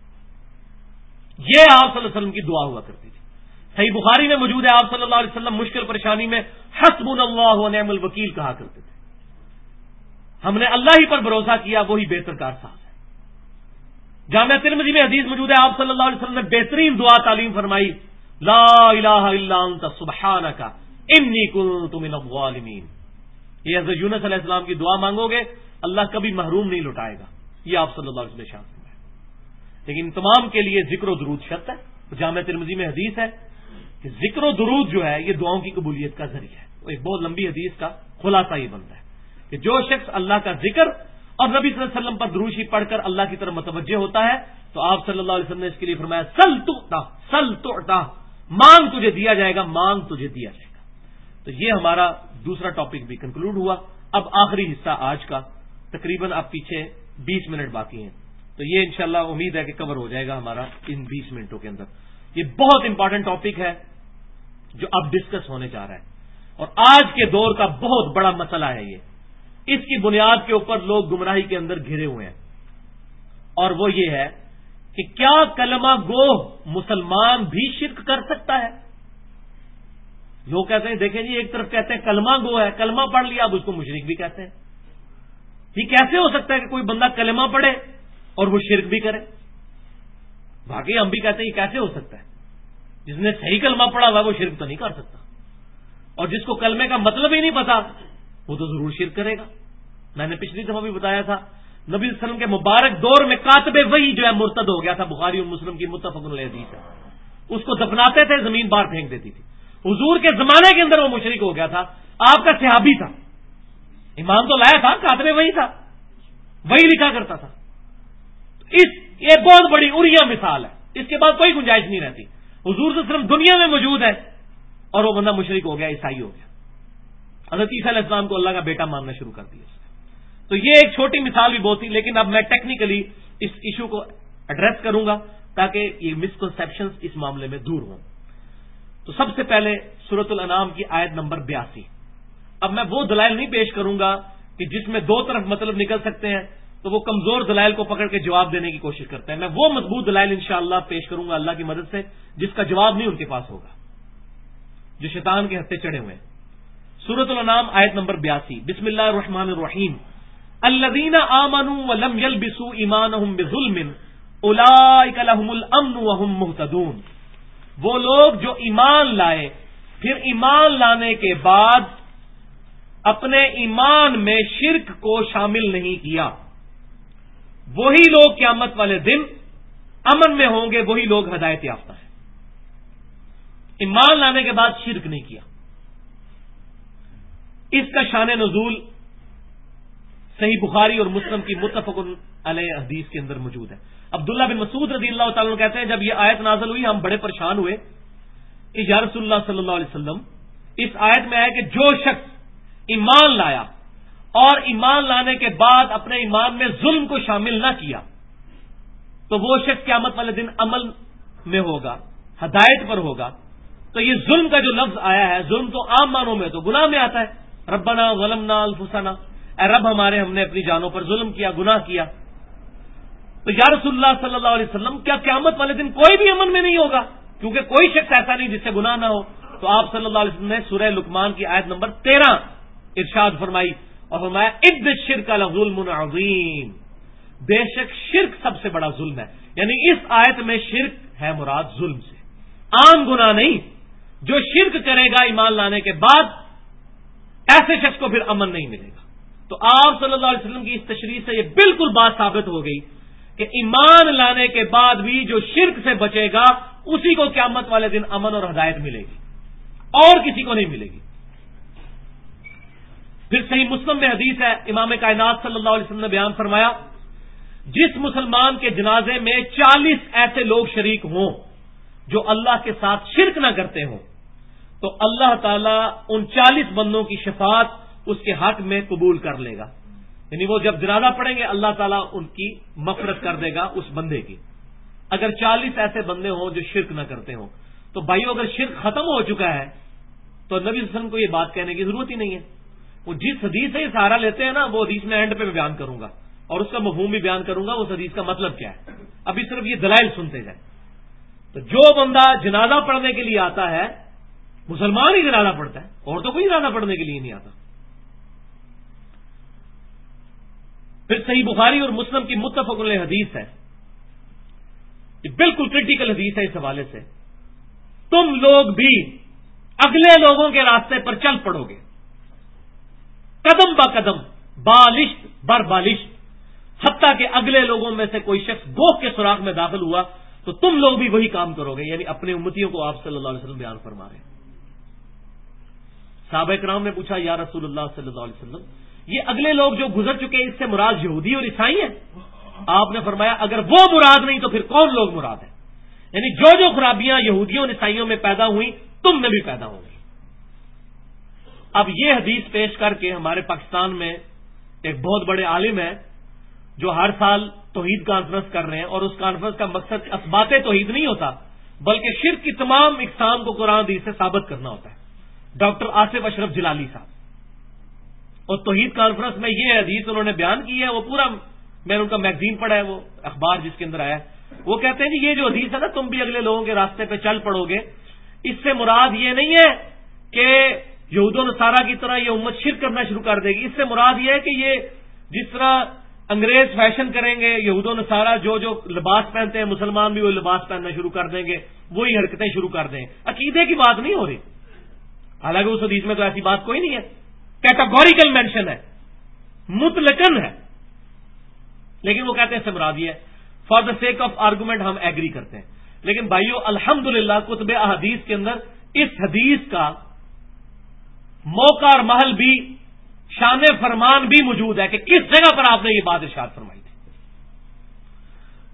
Speaker 1: یہ آپ صلی اللہ علیہ وسلم کی دعا ہوا کرتی تھی. صحیح بخاری میں موجود ہے، آپ صلی اللہ علیہ وسلم مشکل پریشانی میں حسبنا اللہ و نعم الوکیل کہا کرتے تھے. ہم نے اللہ ہی پر بھروسہ کیا، وہی بہتر کارساز ہے. جامعہ ترمذی میں حدیث موجود ہے، آپ صلی اللہ علیہ وسلم نے بہترین دعا تعلیم فرمائی، لا الہ الا انت سبحانک انی کنت من الظالمین. یہ حضرت یونس علیہ السلام کی دعا مانگو گے اللہ کبھی محروم نہیں لوٹائے گا. یہ آپ صلی اللہ علیہ وسلم نے شان فرمایا. لیکن تمام کے لیے ذکر و درود شرط ہے. جامعہ ترمذی میں حدیث ہے کہ ذکر و درود جو ہے یہ دعاؤں کی قبولیت کا ذریعہ ہے. وہ ایک بہت لمبی حدیث کا خلاصہ یہ بنتا ہے کہ جو شخص اللہ کا ذکر اور نبی صلی اللہ علیہ وسلم پر دروشی پڑھ کر اللہ کی طرف متوجہ ہوتا ہے تو آپ صلی اللہ علیہ وسلم نے اس کے لیے فرمایا سل تعطا، مانگ تجھے دیا جائے گا، مانگ تجھے دیا جائے گا. تو یہ ہمارا دوسرا ٹاپک بھی کنکلوڈ ہوا. اب آخری حصہ آج کا، تقریباً اب پیچھے 20 منٹ باقی ہیں، تو یہ انشاءاللہ امید ہے کہ کور ہو جائے گا ہمارا ان 20 منٹوں کے اندر. یہ بہت امپارٹنٹ ٹاپک ہے جو اب ڈسکس ہونے جا رہا ہے اور آج کے دور کا بہت بڑا مسئلہ ہے. یہ اس کی بنیاد کے اوپر لوگ گمراہی کے اندر گھرے ہوئے ہیں اور وہ یہ ہے کہ کیا کلمہ گو مسلمان بھی شرک کر سکتا ہے؟ لوگ کہتے ہیں دیکھیں جی ایک طرف کہتے ہیں کلمہ گو ہے، کلمہ پڑھ لیا، اب اس کو مشرک بھی کہتے ہیں. یہ کیسے ہو سکتا ہے کہ کوئی بندہ کلمہ پڑھے اور وہ شرک بھی کرے؟ باقی ہم بھی کہتے ہیں یہ کیسے ہو سکتا ہے؟ جس نے صحیح کلمہ پڑھا ہوا وہ شرک تو نہیں کر سکتا، اور جس کو کلمے کا مطلب ہی نہیں پتا وہ تو ضرور شرک کرے گا. میں نے پچھلی دفعہ بھی بتایا تھا نبی صلی اللہ علیہ وسلم کے مبارک دور میں کاتب وحی جو ہے مرتد ہو گیا تھا. بخاری اور مسلم کی متفق علیہ حدیث ہے. اس کو دفناتے تھے، زمین باہر پھینک دیتی تھی. حضور کے زمانے کے اندر وہ مشرک ہو گیا تھا. آپ کا صحابی تھا، ایمان تو لایا تھا، کاتب وحی تھا، وہی لکھا کرتا تھا. یہ بہت بڑی اڑیا مثال ہے، اس کے بعد کوئی گنجائش نہیں رہتی۔ حضور صلی اللہ علیہ وسلم دنیا میں موجود ہے اور وہ بندہ مشرک ہو گیا، عیسائی ہو گیا، حضرت عیسیٰ علیہ السلام کو اللہ کا بیٹا ماننا شروع کر دیا۔ تو یہ ایک چھوٹی مثال بھی بہت تھی، لیکن اب میں ٹیکنیکلی اس ایشو کو ایڈریس کروں گا تاکہ یہ مسکنسیپشنز اس معاملے میں دور ہوں۔ تو سب سے پہلے سورۃ الانعام کی آیت نمبر 82۔ اب میں وہ دلائل نہیں پیش کروں گا کہ جس میں دو طرف مطلب نکل سکتے ہیں، تو وہ کمزور دلائل کو پکڑ کے جواب دینے کی کوشش کرتے ہیں۔ میں وہ مضبوط دلائل انشاءاللہ پیش کروں گا اللہ کی مدد سے جس کا جواب نہیں ان کے پاس ہوگا، جو شیطان کے ہتھے چڑھے ہوئے ہیں۔ سورۃ الانعام آیت نمبر 82، بسم اللہ الرحمن الرحیم، الذین آمنوا ولم یلبسوا ایمانہم بظلم اولئک لہم الامن وہم مہتدون۔ وہ لوگ جو ایمان لائے پھر ایمان لانے کے بعد اپنے ایمان میں شرک کو شامل نہیں کیا، وہی لوگ قیامت والے دن امن میں ہوں گے، وہی لوگ ہدایت یافتہ ہیں۔ ایمان لانے کے بعد شرک نہیں کیا، اس کا شان نزول صحیح بخاری اور مسلم کی متفق علیہ حدیث کے اندر موجود ہے۔ عبداللہ بن مسعود رضی اللہ تعالیٰ عنہ کہتے ہیں جب یہ آیت نازل ہوئی ہم بڑے پریشان ہوئے کہ یا رسول اللہ صلی اللہ علیہ وسلم، اس آیت میں ہے کہ جو شخص ایمان لایا اور ایمان لانے کے بعد اپنے ایمان میں ظلم کو شامل نہ کیا تو وہ شخص قیامت والے دن عمل میں ہوگا، ہدایت پر ہوگا۔ تو یہ ظلم کا جو لفظ آیا ہے، ظلم تو عام معنوں میں تو گناہ میں آتا ہے، ربنا ظلمنا انفسنا، اے رب ہمارے ہم نے اپنی جانوں پر ظلم کیا، گناہ کیا۔ تو یا رسول اللہ صلی اللہ علیہ وسلم کیا قیامت والے دن کوئی بھی امن میں نہیں ہوگا؟ کیونکہ کوئی شخص ایسا نہیں جس سے گناہ نہ ہو۔ تو آپ صلی اللہ علیہ وسلم نے سورہ لقمان کی آیت نمبر 13 ارشاد فرمائی اور فرمایا ان الشرک لظلم عظیم، بے شک شرک سب سے بڑا ظلم ہے۔ یعنی اس آیت میں شرک ہے مراد ظلم سے، عام گناہ نہیں۔ جو شرک کرے گا ایمان لانے کے بعد ایسے شخص کو پھر امن نہیں ملے گا۔ تو آپ صلی اللہ علیہ وسلم کی اس تشریح سے یہ بالکل بات ثابت ہو گئی کہ ایمان لانے کے بعد بھی جو شرک سے بچے گا اسی کو قیامت والے دن امن اور ہدایت ملے گی، اور کسی کو نہیں ملے گی۔ پھر صحیح مسلم میں حدیث ہے، امام کائنات صلی اللہ علیہ وسلم نے بیان فرمایا جس مسلمان کے جنازے میں 40 ایسے لوگ شریک ہوں جو اللہ کے ساتھ شرک نہ کرتے ہوں تو اللہ تعالیٰ ان 40 بندوں کی شفاعت اس کے حق میں قبول کر لے گا۔ یعنی وہ جب جنازہ پڑھیں گے اللہ تعالیٰ ان کی مغفرت کر دے گا اس بندے کی، اگر 40 ایسے بندے ہوں جو شرک نہ کرتے ہوں۔ تو بھائیو اگر شرک ختم ہو چکا ہے تو نبی صلی اللہ علیہ وسلم کو یہ بات کہنے کی ضرورت ہی نہیں ہے۔ وہ جس حدیث سے یہ سہارا لیتے ہیں نا، وہ حدیث میں اینڈ پہ میں بیان کروں گا اور اس کا مفہوم بھی بیان کروں گا، اس حدیث کا مطلب کیا ہے۔ ابھی صرف یہ دلائل سنتے جائیں۔ تو جو بندہ جنازہ پڑھنے کے لیے آتا ہے مسلمان ہی جنازہ پڑھتا ہے، اور تو کوئی جنازہ پڑھنے کے لیے نہیں آتا۔ پھر صحیح بخاری اور مسلم کی متفق علیہ حدیث ہے، یہ بالکل کریٹیکل حدیث ہے اس حوالے سے، تم لوگ بھی اگلے لوگوں کے راستے پر چل پڑو گے قدم با قدم، بالشت بر بالشت، حتیٰ کہ اگلے لوگوں میں سے کوئی شخص گوہ کے سوراخ میں داخل ہوا تو تم لوگ بھی وہی کام کرو گے۔ یعنی اپنے امتیوں کو آپ صلی اللہ علیہ وسلم بیان فرما رہے ہیں۔ صحابہ کرام نے پوچھا یا رسول اللہ صلی اللہ علیہ وسلم یہ اگلے لوگ جو گزر چکے اس سے مراد یہودی اور عیسائی ہیں؟ آپ نے فرمایا اگر وہ مراد نہیں تو پھر کون لوگ مراد ہیں؟ یعنی جو جو خرابیاں یہودیوں اور عیسائیوں میں پیدا ہوئیں تم میں بھی پیدا ہوں گی۔ اب یہ حدیث پیش کر کے ہمارے پاکستان میں ایک بہت بڑے عالم ہیں جو ہر سال توحید کانفرنس کر رہے ہیں، اور اس کانفرنس کا مقصد اثبات توحید نہیں ہوتا بلکہ شرک کی تمام اقسام کو قرآن حدیث سے ثابت کرنا ہوتا ہے، ڈاکٹر آصف اشرف جلالی صاحب۔ اور توحید کانفرنس میں یہ حدیث انہوں نے بیان کی ہے، وہ پورا میں نے ان کا میگزین پڑھا ہے، وہ اخبار جس کے اندر آیا ہے، وہ کہتے ہیں جی یہ جو حدیث ہے نا تم بھی اگلے لوگوں کے راستے پہ چل پڑو گے، اس سے مراد یہ نہیں ہے کہ یہود و نصارہ کی طرح یہ امت شرک کرنا شروع کر دے گی، اس سے مراد یہ ہے کہ یہ جس طرح انگریز فیشن کریں گے، یہود و نصارہ جو لباس پہنتے ہیں مسلمان بھی وہ لباس پہننا شروع کر دیں گے، وہی حرکتیں شروع کر دیں۔ عقیدے کی بات نہیں ہو رہی، حالانکہ اس حدیث میں تو ایسی بات کوئی نہیں ہے، کیٹاگوریکل مینشن ہے، مطلقاً ہے، لیکن وہ کہتے ہیں اس سے مراد یہ ہے۔ For the sake of argument ہم ایگری کرتے ہیں، لیکن بھائیو الحمدللہ کتب احادیث کے اندر اس حدیث کا موقع اور محل بھی شان فرمان بھی موجود ہے کہ کس جگہ پر آپ نے یہ بات ارشاد فرمائی تھی۔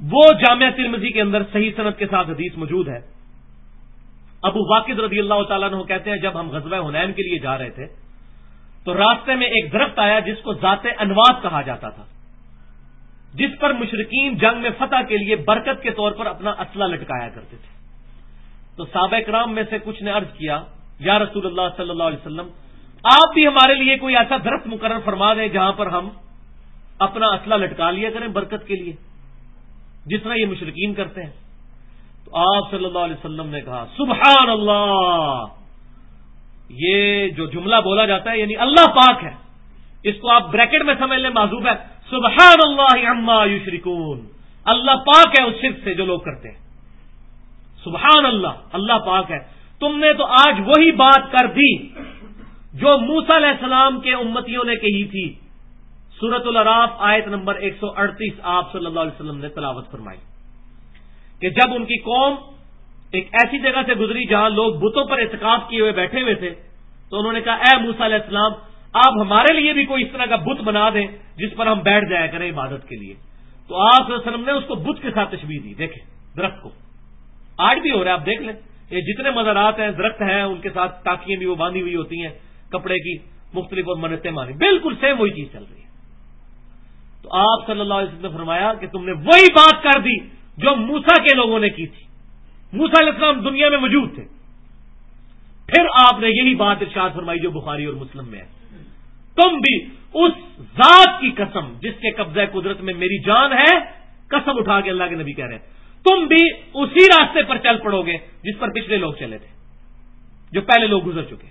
Speaker 1: وہ جامعہ ترمذی کے اندر صحیح سند کے ساتھ حدیث موجود ہے. ابو واقد رضی اللہ تعالیٰ عنہ کہتے ہیں جب ہم غزوہ حنین کے لیے جا رہے تھے تو راستے میں ایک درخت آیا جس کو ذات انواد کہا جاتا تھا، جس پر مشرکین جنگ میں فتح کے لیے برکت کے طور پر اپنا اسلحہ لٹکایا کرتے تھے. تو صحابہ کرام میں سے کچھ نے عرض کیا یا رسول اللہ صلی اللہ علیہ وسلم آپ بھی ہمارے لیے کوئی ایسا درخت مقرر فرما دیں جہاں پر ہم اپنا اسلحہ لٹکا لیا کریں برکت کے لیے، جس طرح یہ مشرکین کرتے ہیں. تو آپ صلی اللہ علیہ وسلم نے کہا سبحان اللہ، یہ جو جملہ بولا جاتا ہے یعنی اللہ پاک ہے، اس کو آپ بریکٹ میں سمجھ لیں، معذوف ہے سبحان اللہ عما یشرکون، اللہ پاک ہے اس شرک سے جو لوگ کرتے ہیں. سبحان اللہ، اللہ پاک ہے. تم نے تو آج وہی بات کر دی جو موسیٰ علیہ السلام کے امتیوں نے کہی تھی. سورۃ الاعراف آیت نمبر 138 آپ صلی اللہ علیہ وسلم نے تلاوت فرمائی کہ جب ان کی قوم ایک ایسی جگہ سے گزری جہاں لوگ بتوں پر اعتکاف کیے ہوئے بیٹھے ہوئے تھے تو انہوں نے کہا اے موسیٰ علیہ السلام آپ ہمارے لیے بھی کوئی اس طرح کا بت بنا دیں جس پر ہم بیٹھ جایا کریں عبادت کے لیے. تو آپ صلی اللہ علیہ وسلم نے اس کو بت کے ساتھ تشبیہ دی. دیکھیں درخت کو آج بھی ہو رہا ہے، آپ دیکھ لیں یہ جتنے مزارات ہیں درخت ہیں ان کے ساتھ ٹاکیاں بھی وہ باندھی ہوئی ہوتی ہیں کپڑے کی مختلف اور منتیں مانی، بالکل سیم وہی چیز چل رہی ہے. تو آپ صلی اللہ علیہ وسلم نے فرمایا کہ تم نے وہی بات کر دی جو موسیٰ کے لوگوں نے کی تھی. موسیٰ علیہ السلام دنیا میں موجود تھے، پھر آپ نے یہی بات ارشاد فرمائی جو بخاری اور مسلم میں ہے، تم بھی اس ذات کی قسم جس کے قبضہ قدرت میں میری جان ہے، قسم اٹھا کے اللہ کے نبی کہہ رہے ہیں تم بھی اسی راستے پر چل پڑو گے جس پر پچھلے لوگ چلے تھے، جو پہلے لوگ گزر چکے.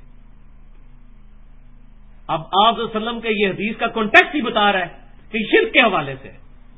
Speaker 1: اب آپ صلی اللہ علیہ وسلم کے یہ حدیث کا کانٹیکسٹ ہی بتا رہا ہے کہ شرک کے حوالے سے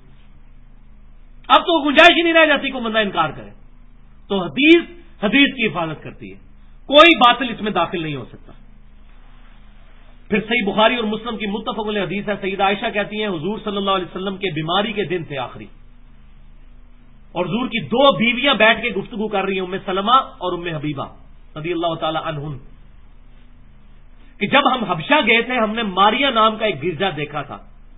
Speaker 1: اب تو گنجائش ہی نہیں رہ جاتی کو بندہ انکار کرے. تو حدیث کی حفاظت کرتی ہے، کوئی باطل اس میں داخل نہیں ہو سکتا. پھر صحیح بخاری اور مسلم کی متفق علیہ حدیث ہے، سیدہ عائشہ کہتی ہیں حضور صلی اللہ علیہ وسلم کے بیماری کے دن تھے آخری، اور حضور کی دو بیویاں بیٹھ کے گفتگو کر رہی ہیں، ام سلمہ اور ام حبیبہ رضی اللہ تعالی عنہن، کہ جب ہم حبشہ گئے تھے ہم نے ماریا نام کا ایک گرجا دیکھا تھا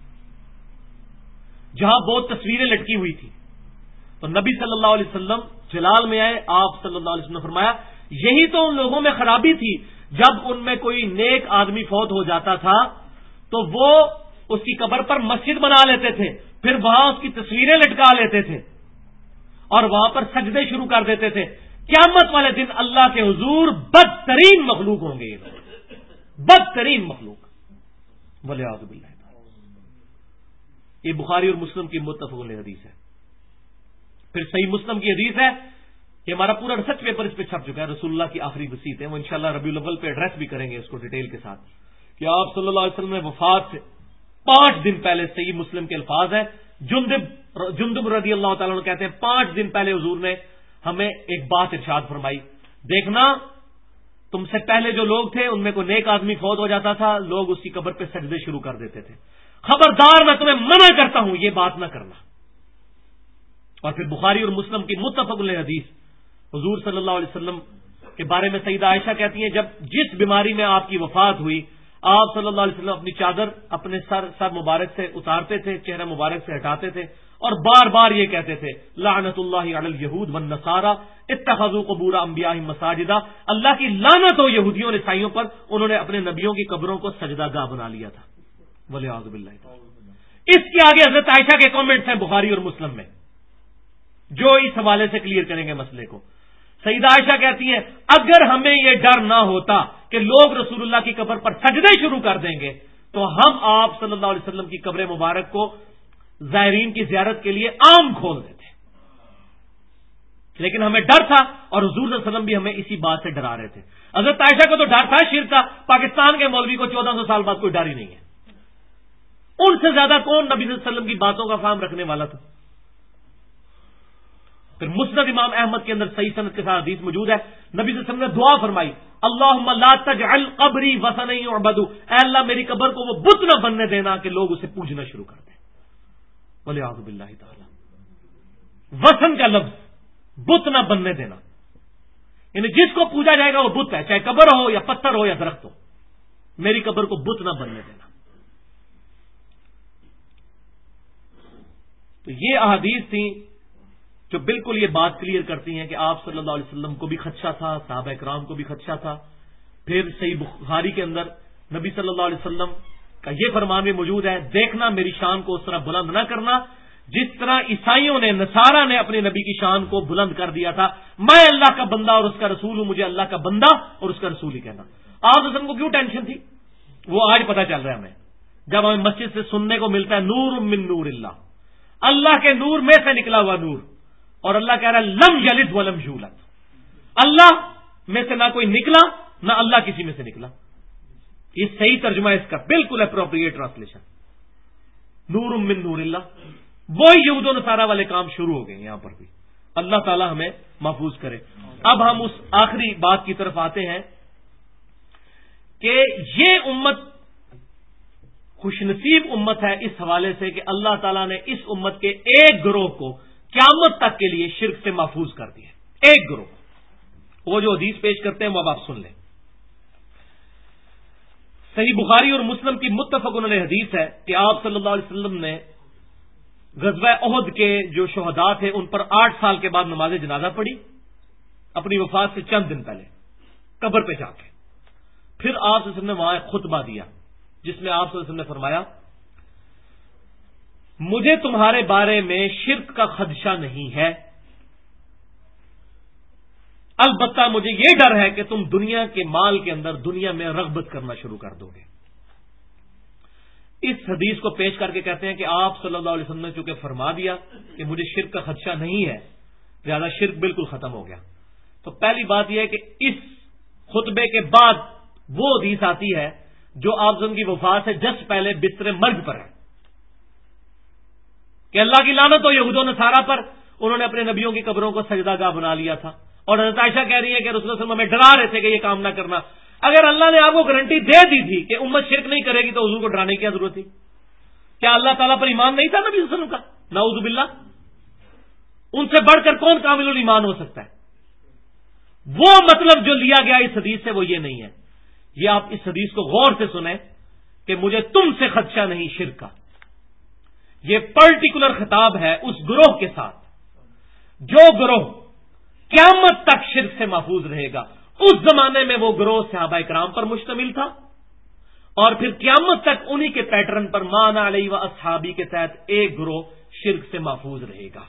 Speaker 1: جہاں بہت تصویریں لٹکی ہوئی تھی. تو نبی صلی اللہ علیہ وسلم جلال میں آئے، آپ صلی اللہ علیہ وسلم نے فرمایا یہی تو ان لوگوں میں خرابی تھی، جب ان میں کوئی نیک آدمی فوت ہو جاتا تھا تو وہ اس کی قبر پر مسجد بنا لیتے تھے، پھر وہاں اس کی تصویریں لٹکا لیتے تھے اور وہاں پر سجدے شروع کر دیتے تھے. قیامت والے دن اللہ کے حضور بدترین مخلوق ہوں گے، یہ بدترین مخلوق، ولیعوذ باللہ. یہ بخاری اور مسلم کی متفق علیہ حدیث ہے. پھر صحیح مسلم کی حدیث ہے، یہ ہمارا پورا ریسرچ پیپر اس پہ چھپ چکا ہے، رسول اللہ کی آخری وصیت ہے، وہ انشاءاللہ ربیع الاول پہ ایڈریس بھی کریں گے اس کو ڈیٹیل کے ساتھ، کہ آپ صلی اللہ علیہ وسلم نے وفات سے 5 دن پہلے، صحیح مسلم کے الفاظ ہیں، جندب رضی اللہ تعالیٰ عنہ کہتے ہیں 5 دن پہلے حضور نے ہمیں ایک بات ارشاد فرمائی، دیکھنا تم سے پہلے جو لوگ تھے ان میں کوئی نیک آدمی فوت ہو جاتا تھا، لوگ اس کی قبر پہ سجدے شروع کر دیتے تھے، خبردار میں تمہیں منع کرتا ہوں یہ بات نہ کرنا. اور پھر بخاری اور مسلم کی متفق علیہ حدیث، حضور صلی اللہ علیہ وسلم کے بارے میں سیدہ عائشہ کہتی ہیں جب جس بیماری میں آپ کی وفات ہوئی آپ صلی اللہ علیہ وسلم اپنی چادر اپنے سر مبارک سے اتارتے تھے، چہرہ مبارک سے ہٹاتے تھے اور بار بار یہ کہتے تھے لعنت اللہ علی الیہود والنصارى اتخذوا قبور انبیاء مساجدا، اللہ کی لعنت ہو یہودیوں اور عیسائیوں پر، انہوں نے اپنے نبیوں کی قبروں کو سجدہ گاہ بنا لیا تھا. ولیعوذ باللہ. اس کے آگے حضرت عائشہ کے کامنٹس ہیں بخاری اور مسلم میں جو اس حوالے سے کلیئر کریں گے مسئلے کو. سیدہ عائشہ کہتی ہیں اگر ہمیں یہ ڈر نہ ہوتا کہ لوگ رسول اللہ کی قبر پر سجدے شروع کر دیں گے تو ہم آپ صلی اللہ علیہ وسلم کی قبر مبارک کو زائرین کی زیارت کے لیے عام کھول دیتے، لیکن ہمیں ڈر تھا اور حضور صلی اللہ علیہ وسلم بھی ہمیں اسی بات سے ڈرا رہے تھے. حضرت عائشہ کو تو ڈر تھا، شرک تھا، پاکستان کے مولوی کو 1400 سال بعد کوئی ڈر ہی نہیں ہے. ان سے زیادہ کون نبی صلی اللہ علیہ وسلم کی باتوں کا فہم رکھنے والا تھا. پھر مسند امام احمد کے اندر صحیح سند کے ساتھ حدیث موجود ہے، نبی صلی اللہ علیہ وسلم نے دعا فرمائی اللہم لا تجعل قبری وثنا یعبد، اے اللہ میری قبر کو وہ بت نہ بننے دینا کہ لوگ اسے پوجنا شروع کر دیں. ولیعوذ باللہ تعالی. وثن کا لفظ بت نہ بننے دینا، یعنی جس کو پوجا جائے گا وہ بت ہے، چاہے قبر ہو یا پتھر ہو یا درخت ہو، میری قبر کو بت نہ بننے دینا. تو یہ احادیث تھیں جو بالکل یہ بات کلیئر کرتی ہیں کہ آپ صلی اللہ علیہ وسلم کو بھی خدشہ تھا، صحابہ کرام کو بھی خدشہ تھا. پھر صحیح بخاری کے اندر نبی صلی اللہ علیہ وسلم کا یہ فرمان بھی موجود ہے، دیکھنا میری شان کو اس طرح بلند نہ کرنا جس طرح عیسائیوں نے، نصارہ نے اپنے نبی کی شان کو بلند کر دیا تھا. میں اللہ کا بندہ اور اس کا رسول ہوں، مجھے اللہ کا بندہ اور اس کا رسول ہی کہنا. آپ وسلم کو کیوں ٹینشن تھی؟ وہ آج پتہ چل رہا ہے ہمیں، جب ہمیں مسجد سے سننے کو ملتا ہے نور من نور اللہ، اللہ کے نور میں سے نکلا ہوا نور. اور اللہ کہہ رہا ہے لم یلد ولم یولد، اللہ میں سے نہ کوئی نکلا نہ اللہ کسی میں سے نکلا. یہ صحیح ترجمہ اس کا، بالکل اپروپریٹ ٹرانسلیشن، نور من نور اللہ. وہی یہود و نصارہ والے کام شروع ہو گئے یہاں پر بھی. اللہ تعالی ہمیں محفوظ کرے. اب ہم اس آخری بات کی طرف آتے ہیں کہ یہ امت خوش نصیب امت ہے اس حوالے سے کہ اللہ تعالیٰ نے اس امت کے ایک گروہ کو قیامت تک کے لیے شرک سے محفوظ کر دیا. ایک گروہ، وہ جو حدیث پیش کرتے ہیں وہ اب آپ سن لیں. صحیح بخاری اور مسلم کی متفق علیہ حدیث ہے کہ آپ صلی اللہ علیہ وسلم نے غزوہ احد کے جو شہداء تھے ان پر 8 سال کے بعد نماز جنازہ پڑھی، اپنی وفات سے چند دن پہلے قبر پہ جا کے. پھر آپ صلی اللہ علیہ وسلم نے وہاں ایک خطبہ دیا جس میں آپ صلی اللہ علیہ وسلم نے فرمایا مجھے تمہارے بارے میں شرک کا خدشہ نہیں ہے، البتہ مجھے یہ ڈر ہے کہ تم دنیا کے مال کے اندر دنیا میں رغبت کرنا شروع کر دو گے. اس حدیث کو پیش کر کے کہتے ہیں کہ آپ صلی اللہ علیہ وسلم نے چونکہ فرما دیا کہ مجھے شرک کا خدشہ نہیں ہے، لہذا شرک بالکل ختم ہو گیا. تو پہلی بات یہ ہے کہ اس خطبے کے بعد وہ حدیث آتی ہے جو آپ کی وفات سے جس پہلے بستر مرگ پر ہے کہ اللہ کی لعنت ہو یہود و نصارہ پر، انہوں نے اپنے نبیوں کی قبروں کو سجدہ گاہ بنا لیا تھا. اور حضرت عائشہ کہہ رہی ہے کہ رسول اللہ صلی اللہ علیہ وسلم ہمیں ڈرا رہے تھے کہ یہ کام نہ کرنا. اگر اللہ نے آپ کو گارنٹی دے دی تھی کہ امت شرک نہیں کرے گی تو حضور کو ڈرانے کی کیا ضرورت تھی؟ کیا اللہ تعالیٰ پر ایمان نہیں تھا نبی صلی اللہ علیہ وسلم کا؟ نعوذ باللہ. ان سے بڑھ کر کون کامل الایمان ہو سکتا ہے؟ وہ مطلب جو لیا گیا اس حدیث سے وہ یہ نہیں ہے. یہ آپ اس حدیث کو غور سے سنیں کہ مجھے تم سے خدشہ نہیں شرک کا. یہ پرٹیکولر خطاب ہے اس گروہ کے ساتھ جو گروہ قیامت تک شرک سے محفوظ رہے گا. اس زمانے میں وہ گروہ صحابہ کرام پر مشتمل تھا اور پھر قیامت تک انہی کے پیٹرن پر مانا علیہ و اصحابی کے تحت ایک گروہ شرک سے محفوظ رہے گا.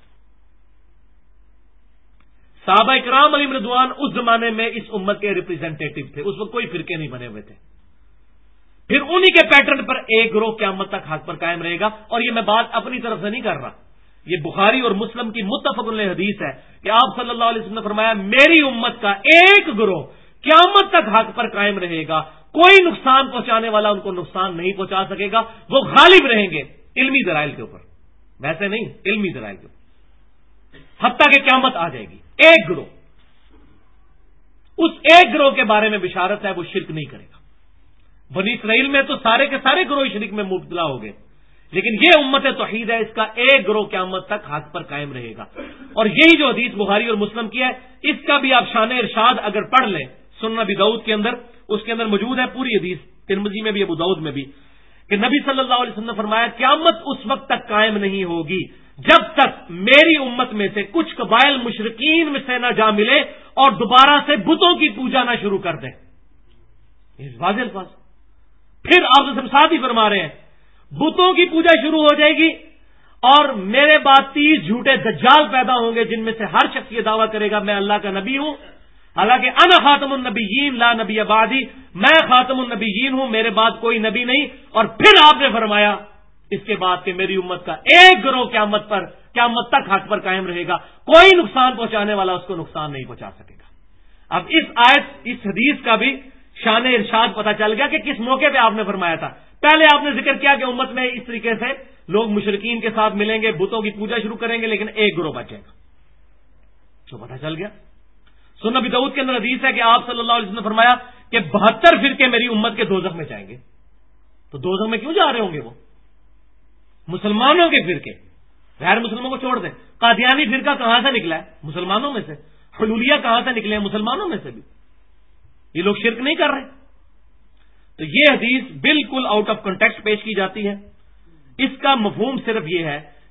Speaker 1: صحابہ کرام علیہ رضوان اس زمانے میں اس امت کے ریپرزینٹیٹو تھے، اس وقت کوئی فرقے نہیں بنے ہوئے تھے. پھر انہی کے پیٹرن پر ایک گروہ قیامت تک حق پر قائم رہے گا. اور یہ میں بات اپنی طرف سے نہیں کر رہا، یہ بخاری اور مسلم کی متفق علیہ حدیث ہے کہ آپ صلی اللہ علیہ وسلم نے فرمایا میری امت کا ایک گروہ قیامت تک حق پر قائم رہے گا، کوئی نقصان پہنچانے والا ان کو نقصان نہیں پہنچا سکے گا، وہ غالب رہیں گے علمی دلائل کے اوپر، ویسے نہیں، علمی دلائل کے اوپر، حتیٰ کہ قیامت آ جائے گی. ایک گروہ، اس ایک گروہ کے بارے میں بشارت ہے وہ شرک نہیں کرے گا. بنی اسرائیل میں تو سارے کے سارے گروہ شرک میں مبتلا ہو گئے، لیکن یہ امت توحید ہے، اس کا ایک گروہ قیامت تک حق پر قائم رہے گا. اور یہی جو حدیث بخاری اور مسلم کی ہے اس کا بھی آپ شان ارشاد اگر پڑھ لیں سنن ابی داؤد کے اندر، اس کے اندر موجود ہے پوری حدیث، ترمذی میں بھی ابو داؤد میں بھی، کہ نبی صلی اللہ علیہ وسلم نے فرمایا قیامت اس وقت تک قائم نہیں ہوگی جب تک میری امت میں سے کچھ قبائل مشرکین میں سے نہ جا ملے اور دوبارہ سے بتوں کی پوجا نہ شروع کر دیں. واضح الفاظ. پھر آپ ساتھ ہی فرما رہے ہیں بتوں کی پوجا شروع ہو جائے گی اور میرے بعد 30 جھوٹے دجال پیدا ہوں گے جن میں سے ہر شخص یہ دعویٰ کرے گا میں اللہ کا نبی ہوں، حالانکہ انا خاتم النبیین لا نبی بعدی، میں خاتم النبیین ہوں، میرے بعد کوئی نبی نہیں. اور پھر آپ نے فرمایا اس کے بعد کہ میری امت کا ایک گروہ قیامت تک حق پر قائم رہے گا، کوئی نقصان پہنچانے والا اس کو نقصان نہیں پہنچا سکے گا. اب اس آیت اس حدیث کا بھی شان ارشاد پتہ چل گیا کہ کس موقع پہ آپ نے فرمایا تھا. پہلے آپ نے ذکر کیا کہ امت میں اس طریقے سے لوگ مشرکین کے ساتھ ملیں گے، بتوں کی پوجا شروع کریں گے، لیکن ایک گروہ بچے گا. تو پتہ چل گیا. سنن ابی داؤد کے اندر حدیث ہے کہ آپ صلی اللہ علیہ وسلم نے فرمایا کہ 72 فرقے میری امت کے دوزخ میں جائیں گے. تو دوزخ میں کیوں جا رہے ہوں گے؟ وہ مسلمانوں کے فرقے، غیر مسلموں کو چھوڑ دیں. قادیانی فرقہ کہاں سے نکلا ہے؟ مسلمانوں میں سے. حلولیہ کہاں سے نکلے ہیں؟ مسلمانوں میں سے بھی. یہ لوگ شرک نہیں کر رہے. تو یہ حدیث بالکل آؤٹ آف کنٹیکسٹ پیش کی جاتی ہے. اس کا مفہوم صرف یہ ہے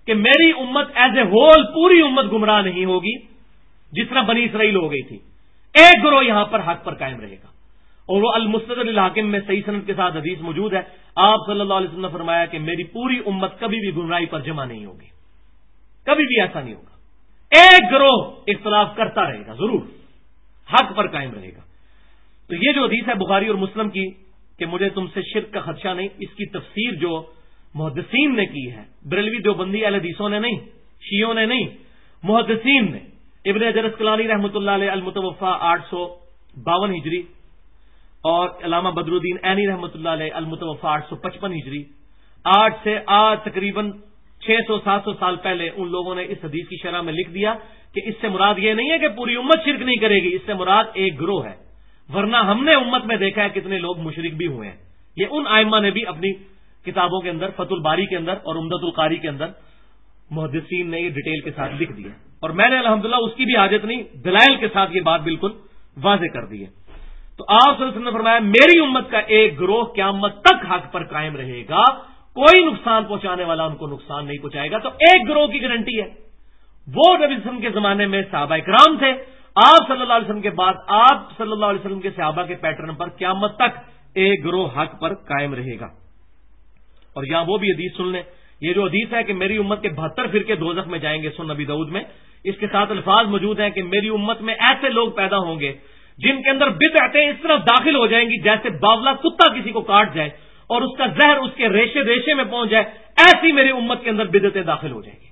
Speaker 1: کہ میری امت ایز اے ہول پوری امت گمراہ نہیں ہوگی جس طرح بنی اسرائیل ہو گئی تھی. ایک گروہ یہاں پر حق پر قائم رہے گا. اور وہ المستدرک الحاکم میں صحیح سند کے ساتھ حدیث موجود ہے. آپ صلی اللہ علیہ وسلم نے فرمایا کہ میری پوری امت کبھی بھی گمراہی پر جمع نہیں ہوگی, کبھی بھی ایسا نہیں ہوگا. ایک گروہ اختلاف کرتا رہے گا, ضرور حق پر قائم رہے گا. تو یہ جو حدیث ہے بخاری اور مسلم کی کہ مجھے تم سے شرک کا خدشہ نہیں, اس کی تفسیر جو محدثین نے کی ہے, بریلوی دیوبندی اہل حدیثوں نے نہیں, شیعوں نے نہیں, محدثین نے. ابن حجر اسقلانی رحمۃ اللہ علیہ المتوفا 852 ہجری اور علامہ بدر الدین عینی رحمۃ اللہ علیہ المتوفا 855 ہجری, آج سے تقریباً 600-700 سال پہلے ان لوگوں نے اس حدیث کی شرح میں لکھ دیا کہ اس سے مراد یہ نہیں ہے کہ پوری امت شرک نہیں کرے گی, اس سے مراد ایک گروہ ہے. ورنہ ہم نے امت میں دیکھا ہے کتنے لوگ مشرک بھی ہوئے ہیں. یہ ان ائمہ نے بھی اپنی کتابوں کے اندر, فتح الباری کے اندر اور عمدۃ القاری کے اندر محدثین نے یہ ڈیٹیل کے ساتھ لکھ دیا. اور میں نے الحمدللہ اس کی بھی حاجت نہیں, دلائل کے ساتھ یہ بات بالکل واضح کر دی ہے. تو آپ صلی اللہ علیہ وسلم نے فرمایا میری امت کا ایک گروہ قیامت تک حق پر قائم رہے گا, کوئی نقصان پہنچانے والا ان کو نقصان نہیں پہنچائے گا. تو ایک گروہ کی گارنٹی ہے, وہ نبی صلی اللہ علیہ وسلم کے زمانے میں صحابہ کرام تھے. آپ صلی اللہ علیہ وسلم کے بعد آپ صلی اللہ علیہ وسلم کے صحابہ کے پیٹرن پر قیامت تک ایک گروہ حق پر قائم رہے گا. اور یہاں وہ بھی حدیث سن لیں, یہ جو حدیث ہے کہ میری امت کے 72 فرقے دوزخ میں جائیں گے, سنن نبی داؤد میں اس کے ساتھ الفاظ موجود ہیں کہ میری امت میں ایسے لوگ پیدا ہوں گے جن کے اندر بدعتیں اس طرح داخل ہو جائیں گی جیسے باولا کتا کسی کو کاٹ جائے اور اس کا زہر اس کے ریشے ریشے میں پہنچ جائے, ایسی میری امت کے اندر بدعتیں داخل ہو جائیں گی.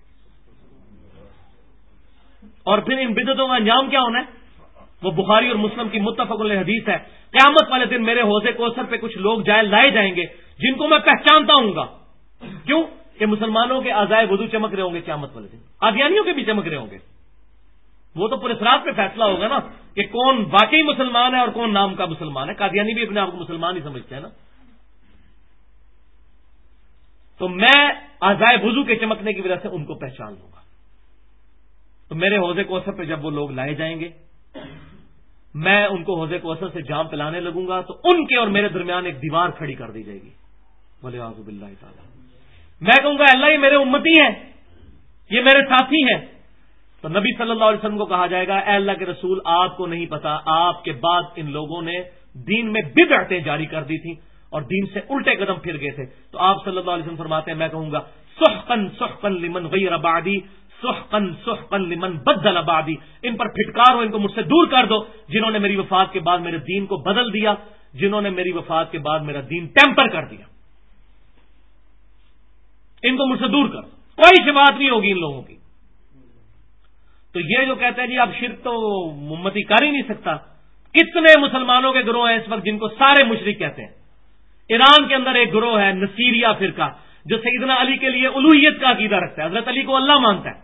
Speaker 1: اور پھر ان بدعتوں کا انجام کیا ہونا ہے, وہ بخاری اور مسلم کی متفق علیہ حدیث ہے. قیامت والے دن میرے حوض کوثر پہ کچھ لوگ لائے جائیں گے جن کو میں پہچانتا ہوں گا. کیوں کہ مسلمانوں کے اعضائے وضو چمک رہے ہوں گے قیامت والے دن, قادیانیوں کے بھی چمک رہے ہوں گے. وہ تو پورے سرات پہ فیصلہ ہوگا نا کہ کون واقعی مسلمان ہے اور کون نام کا مسلمان ہے. قادیانی بھی اپنے آپ کو مسلمان ہی سمجھتے ہیں نا. تو میں اعضائے وضو کے چمکنے کی وجہ سے ان کو پہچان لوں گا. تو میرے حوض کوثر پہ جب وہ لوگ لائے جائیں گے, میں ان کو حوض کوثر سے جام پلانے لگوں گا تو ان کے اور میرے درمیان ایک دیوار کھڑی کر دی جائے گی. والعیاذ باللہ تعالی. میں کہوں گا اللہ یہ میرے امتی ہیں, یہ میرے ساتھی ہیں. تو نبی صلی اللہ علیہ وسلم کو کہا جائے گا اے اللہ کے رسول آپ کو نہیں پتا آپ کے بعد ان لوگوں نے دین میں بدعتیں جاری کر دی تھیں اور دین سے الٹے قدم پھر گئے تھے. تو آپ صلی اللہ علیہ وسلم فرماتے ہیں میں کہوں گا سحقن سحقن لمن غیر بعدی سحقن سحقن لمن بدل بعدی. ان پر پھٹکار ہو, ان کو مجھ سے دور کر دو جنہوں نے میری وفات کے بعد میرے دین کو بدل دیا, جنہوں نے میری وفات کے بعد میرا دین ٹیمپر کر دیا. ان کو مجھ سے دور کر, کوئی شفاعت نہیں ہوگی ان لوگوں کی. تو یہ جو کہتے ہیں جی اب شرک تو امتی کر ہی نہیں سکتا, کتنے مسلمانوں کے گروہ ہیں اس وقت جن کو سارے مشرک کہتے ہیں. ایران کے اندر ایک گروہ ہے نصیریہ فرقہ جو سیدنا علی کے لیے الوہیت کا عقیدہ رکھتا ہے, حضرت علی کو اللہ مانتا ہے.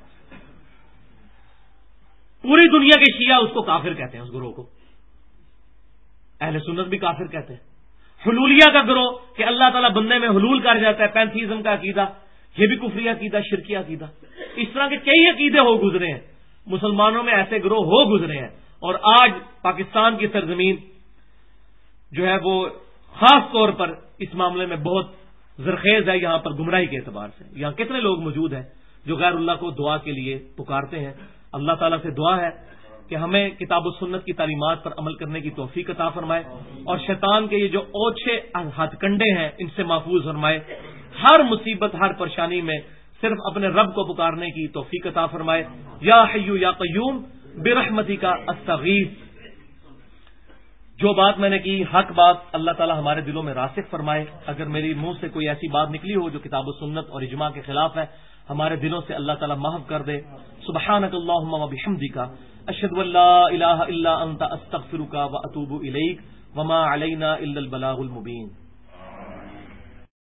Speaker 1: پوری دنیا کے شیعہ اس کو کافر کہتے ہیں, اس گروہ کو اہل سنت بھی کافر کہتے ہیں. حلولیہ کا گروہ کہ اللہ تعالیٰ بندے میں حلول کر جاتا ہے, پینتھیزم کا عقیدہ, یہ بھی کفری عقیدہ, شرکی عقیدہ. اس طرح کے کئی عقیدے ہو گزرے ہیں مسلمانوں میں, ایسے گروہ ہو گزرے ہیں. اور آج پاکستان کی سرزمین جو ہے وہ خاص طور پر اس معاملے میں بہت زرخیز ہے. یہاں پر گمراہی کے اعتبار سے یہاں کتنے لوگ موجود ہیں جو غیر اللہ کو دعا کے لیے پکارتے ہیں. اللہ تعالیٰ سے دعا ہے کہ ہمیں کتاب و سنت کی تعلیمات پر عمل کرنے کی توفیق عطا فرمائے اور شیطان کے یہ جو اوچھے ہتھ کنڈے ہیں ان سے محفوظ فرمائے. ہر مصیبت ہر پریشانی میں صرف اپنے رب کو پکارنے کی توفیق عطا فرمائے. یا حی یا قیوم برحمتی کا استغیث. جو بات میں نے کی حق بات اللہ تعالیٰ ہمارے دلوں میں راسخ فرمائے. اگر میری منہ سے کوئی ایسی بات نکلی ہو جو کتاب و سنت اور اجماع کے خلاف ہے, ہمارے دلوں سے اللہ تعالیٰ معاف کر دے. سبحانک اللہم و بحمدک اشہد ان لا الہ الا انت استغفرک و اتوب الیک وما علینا الا البلاغ المبین.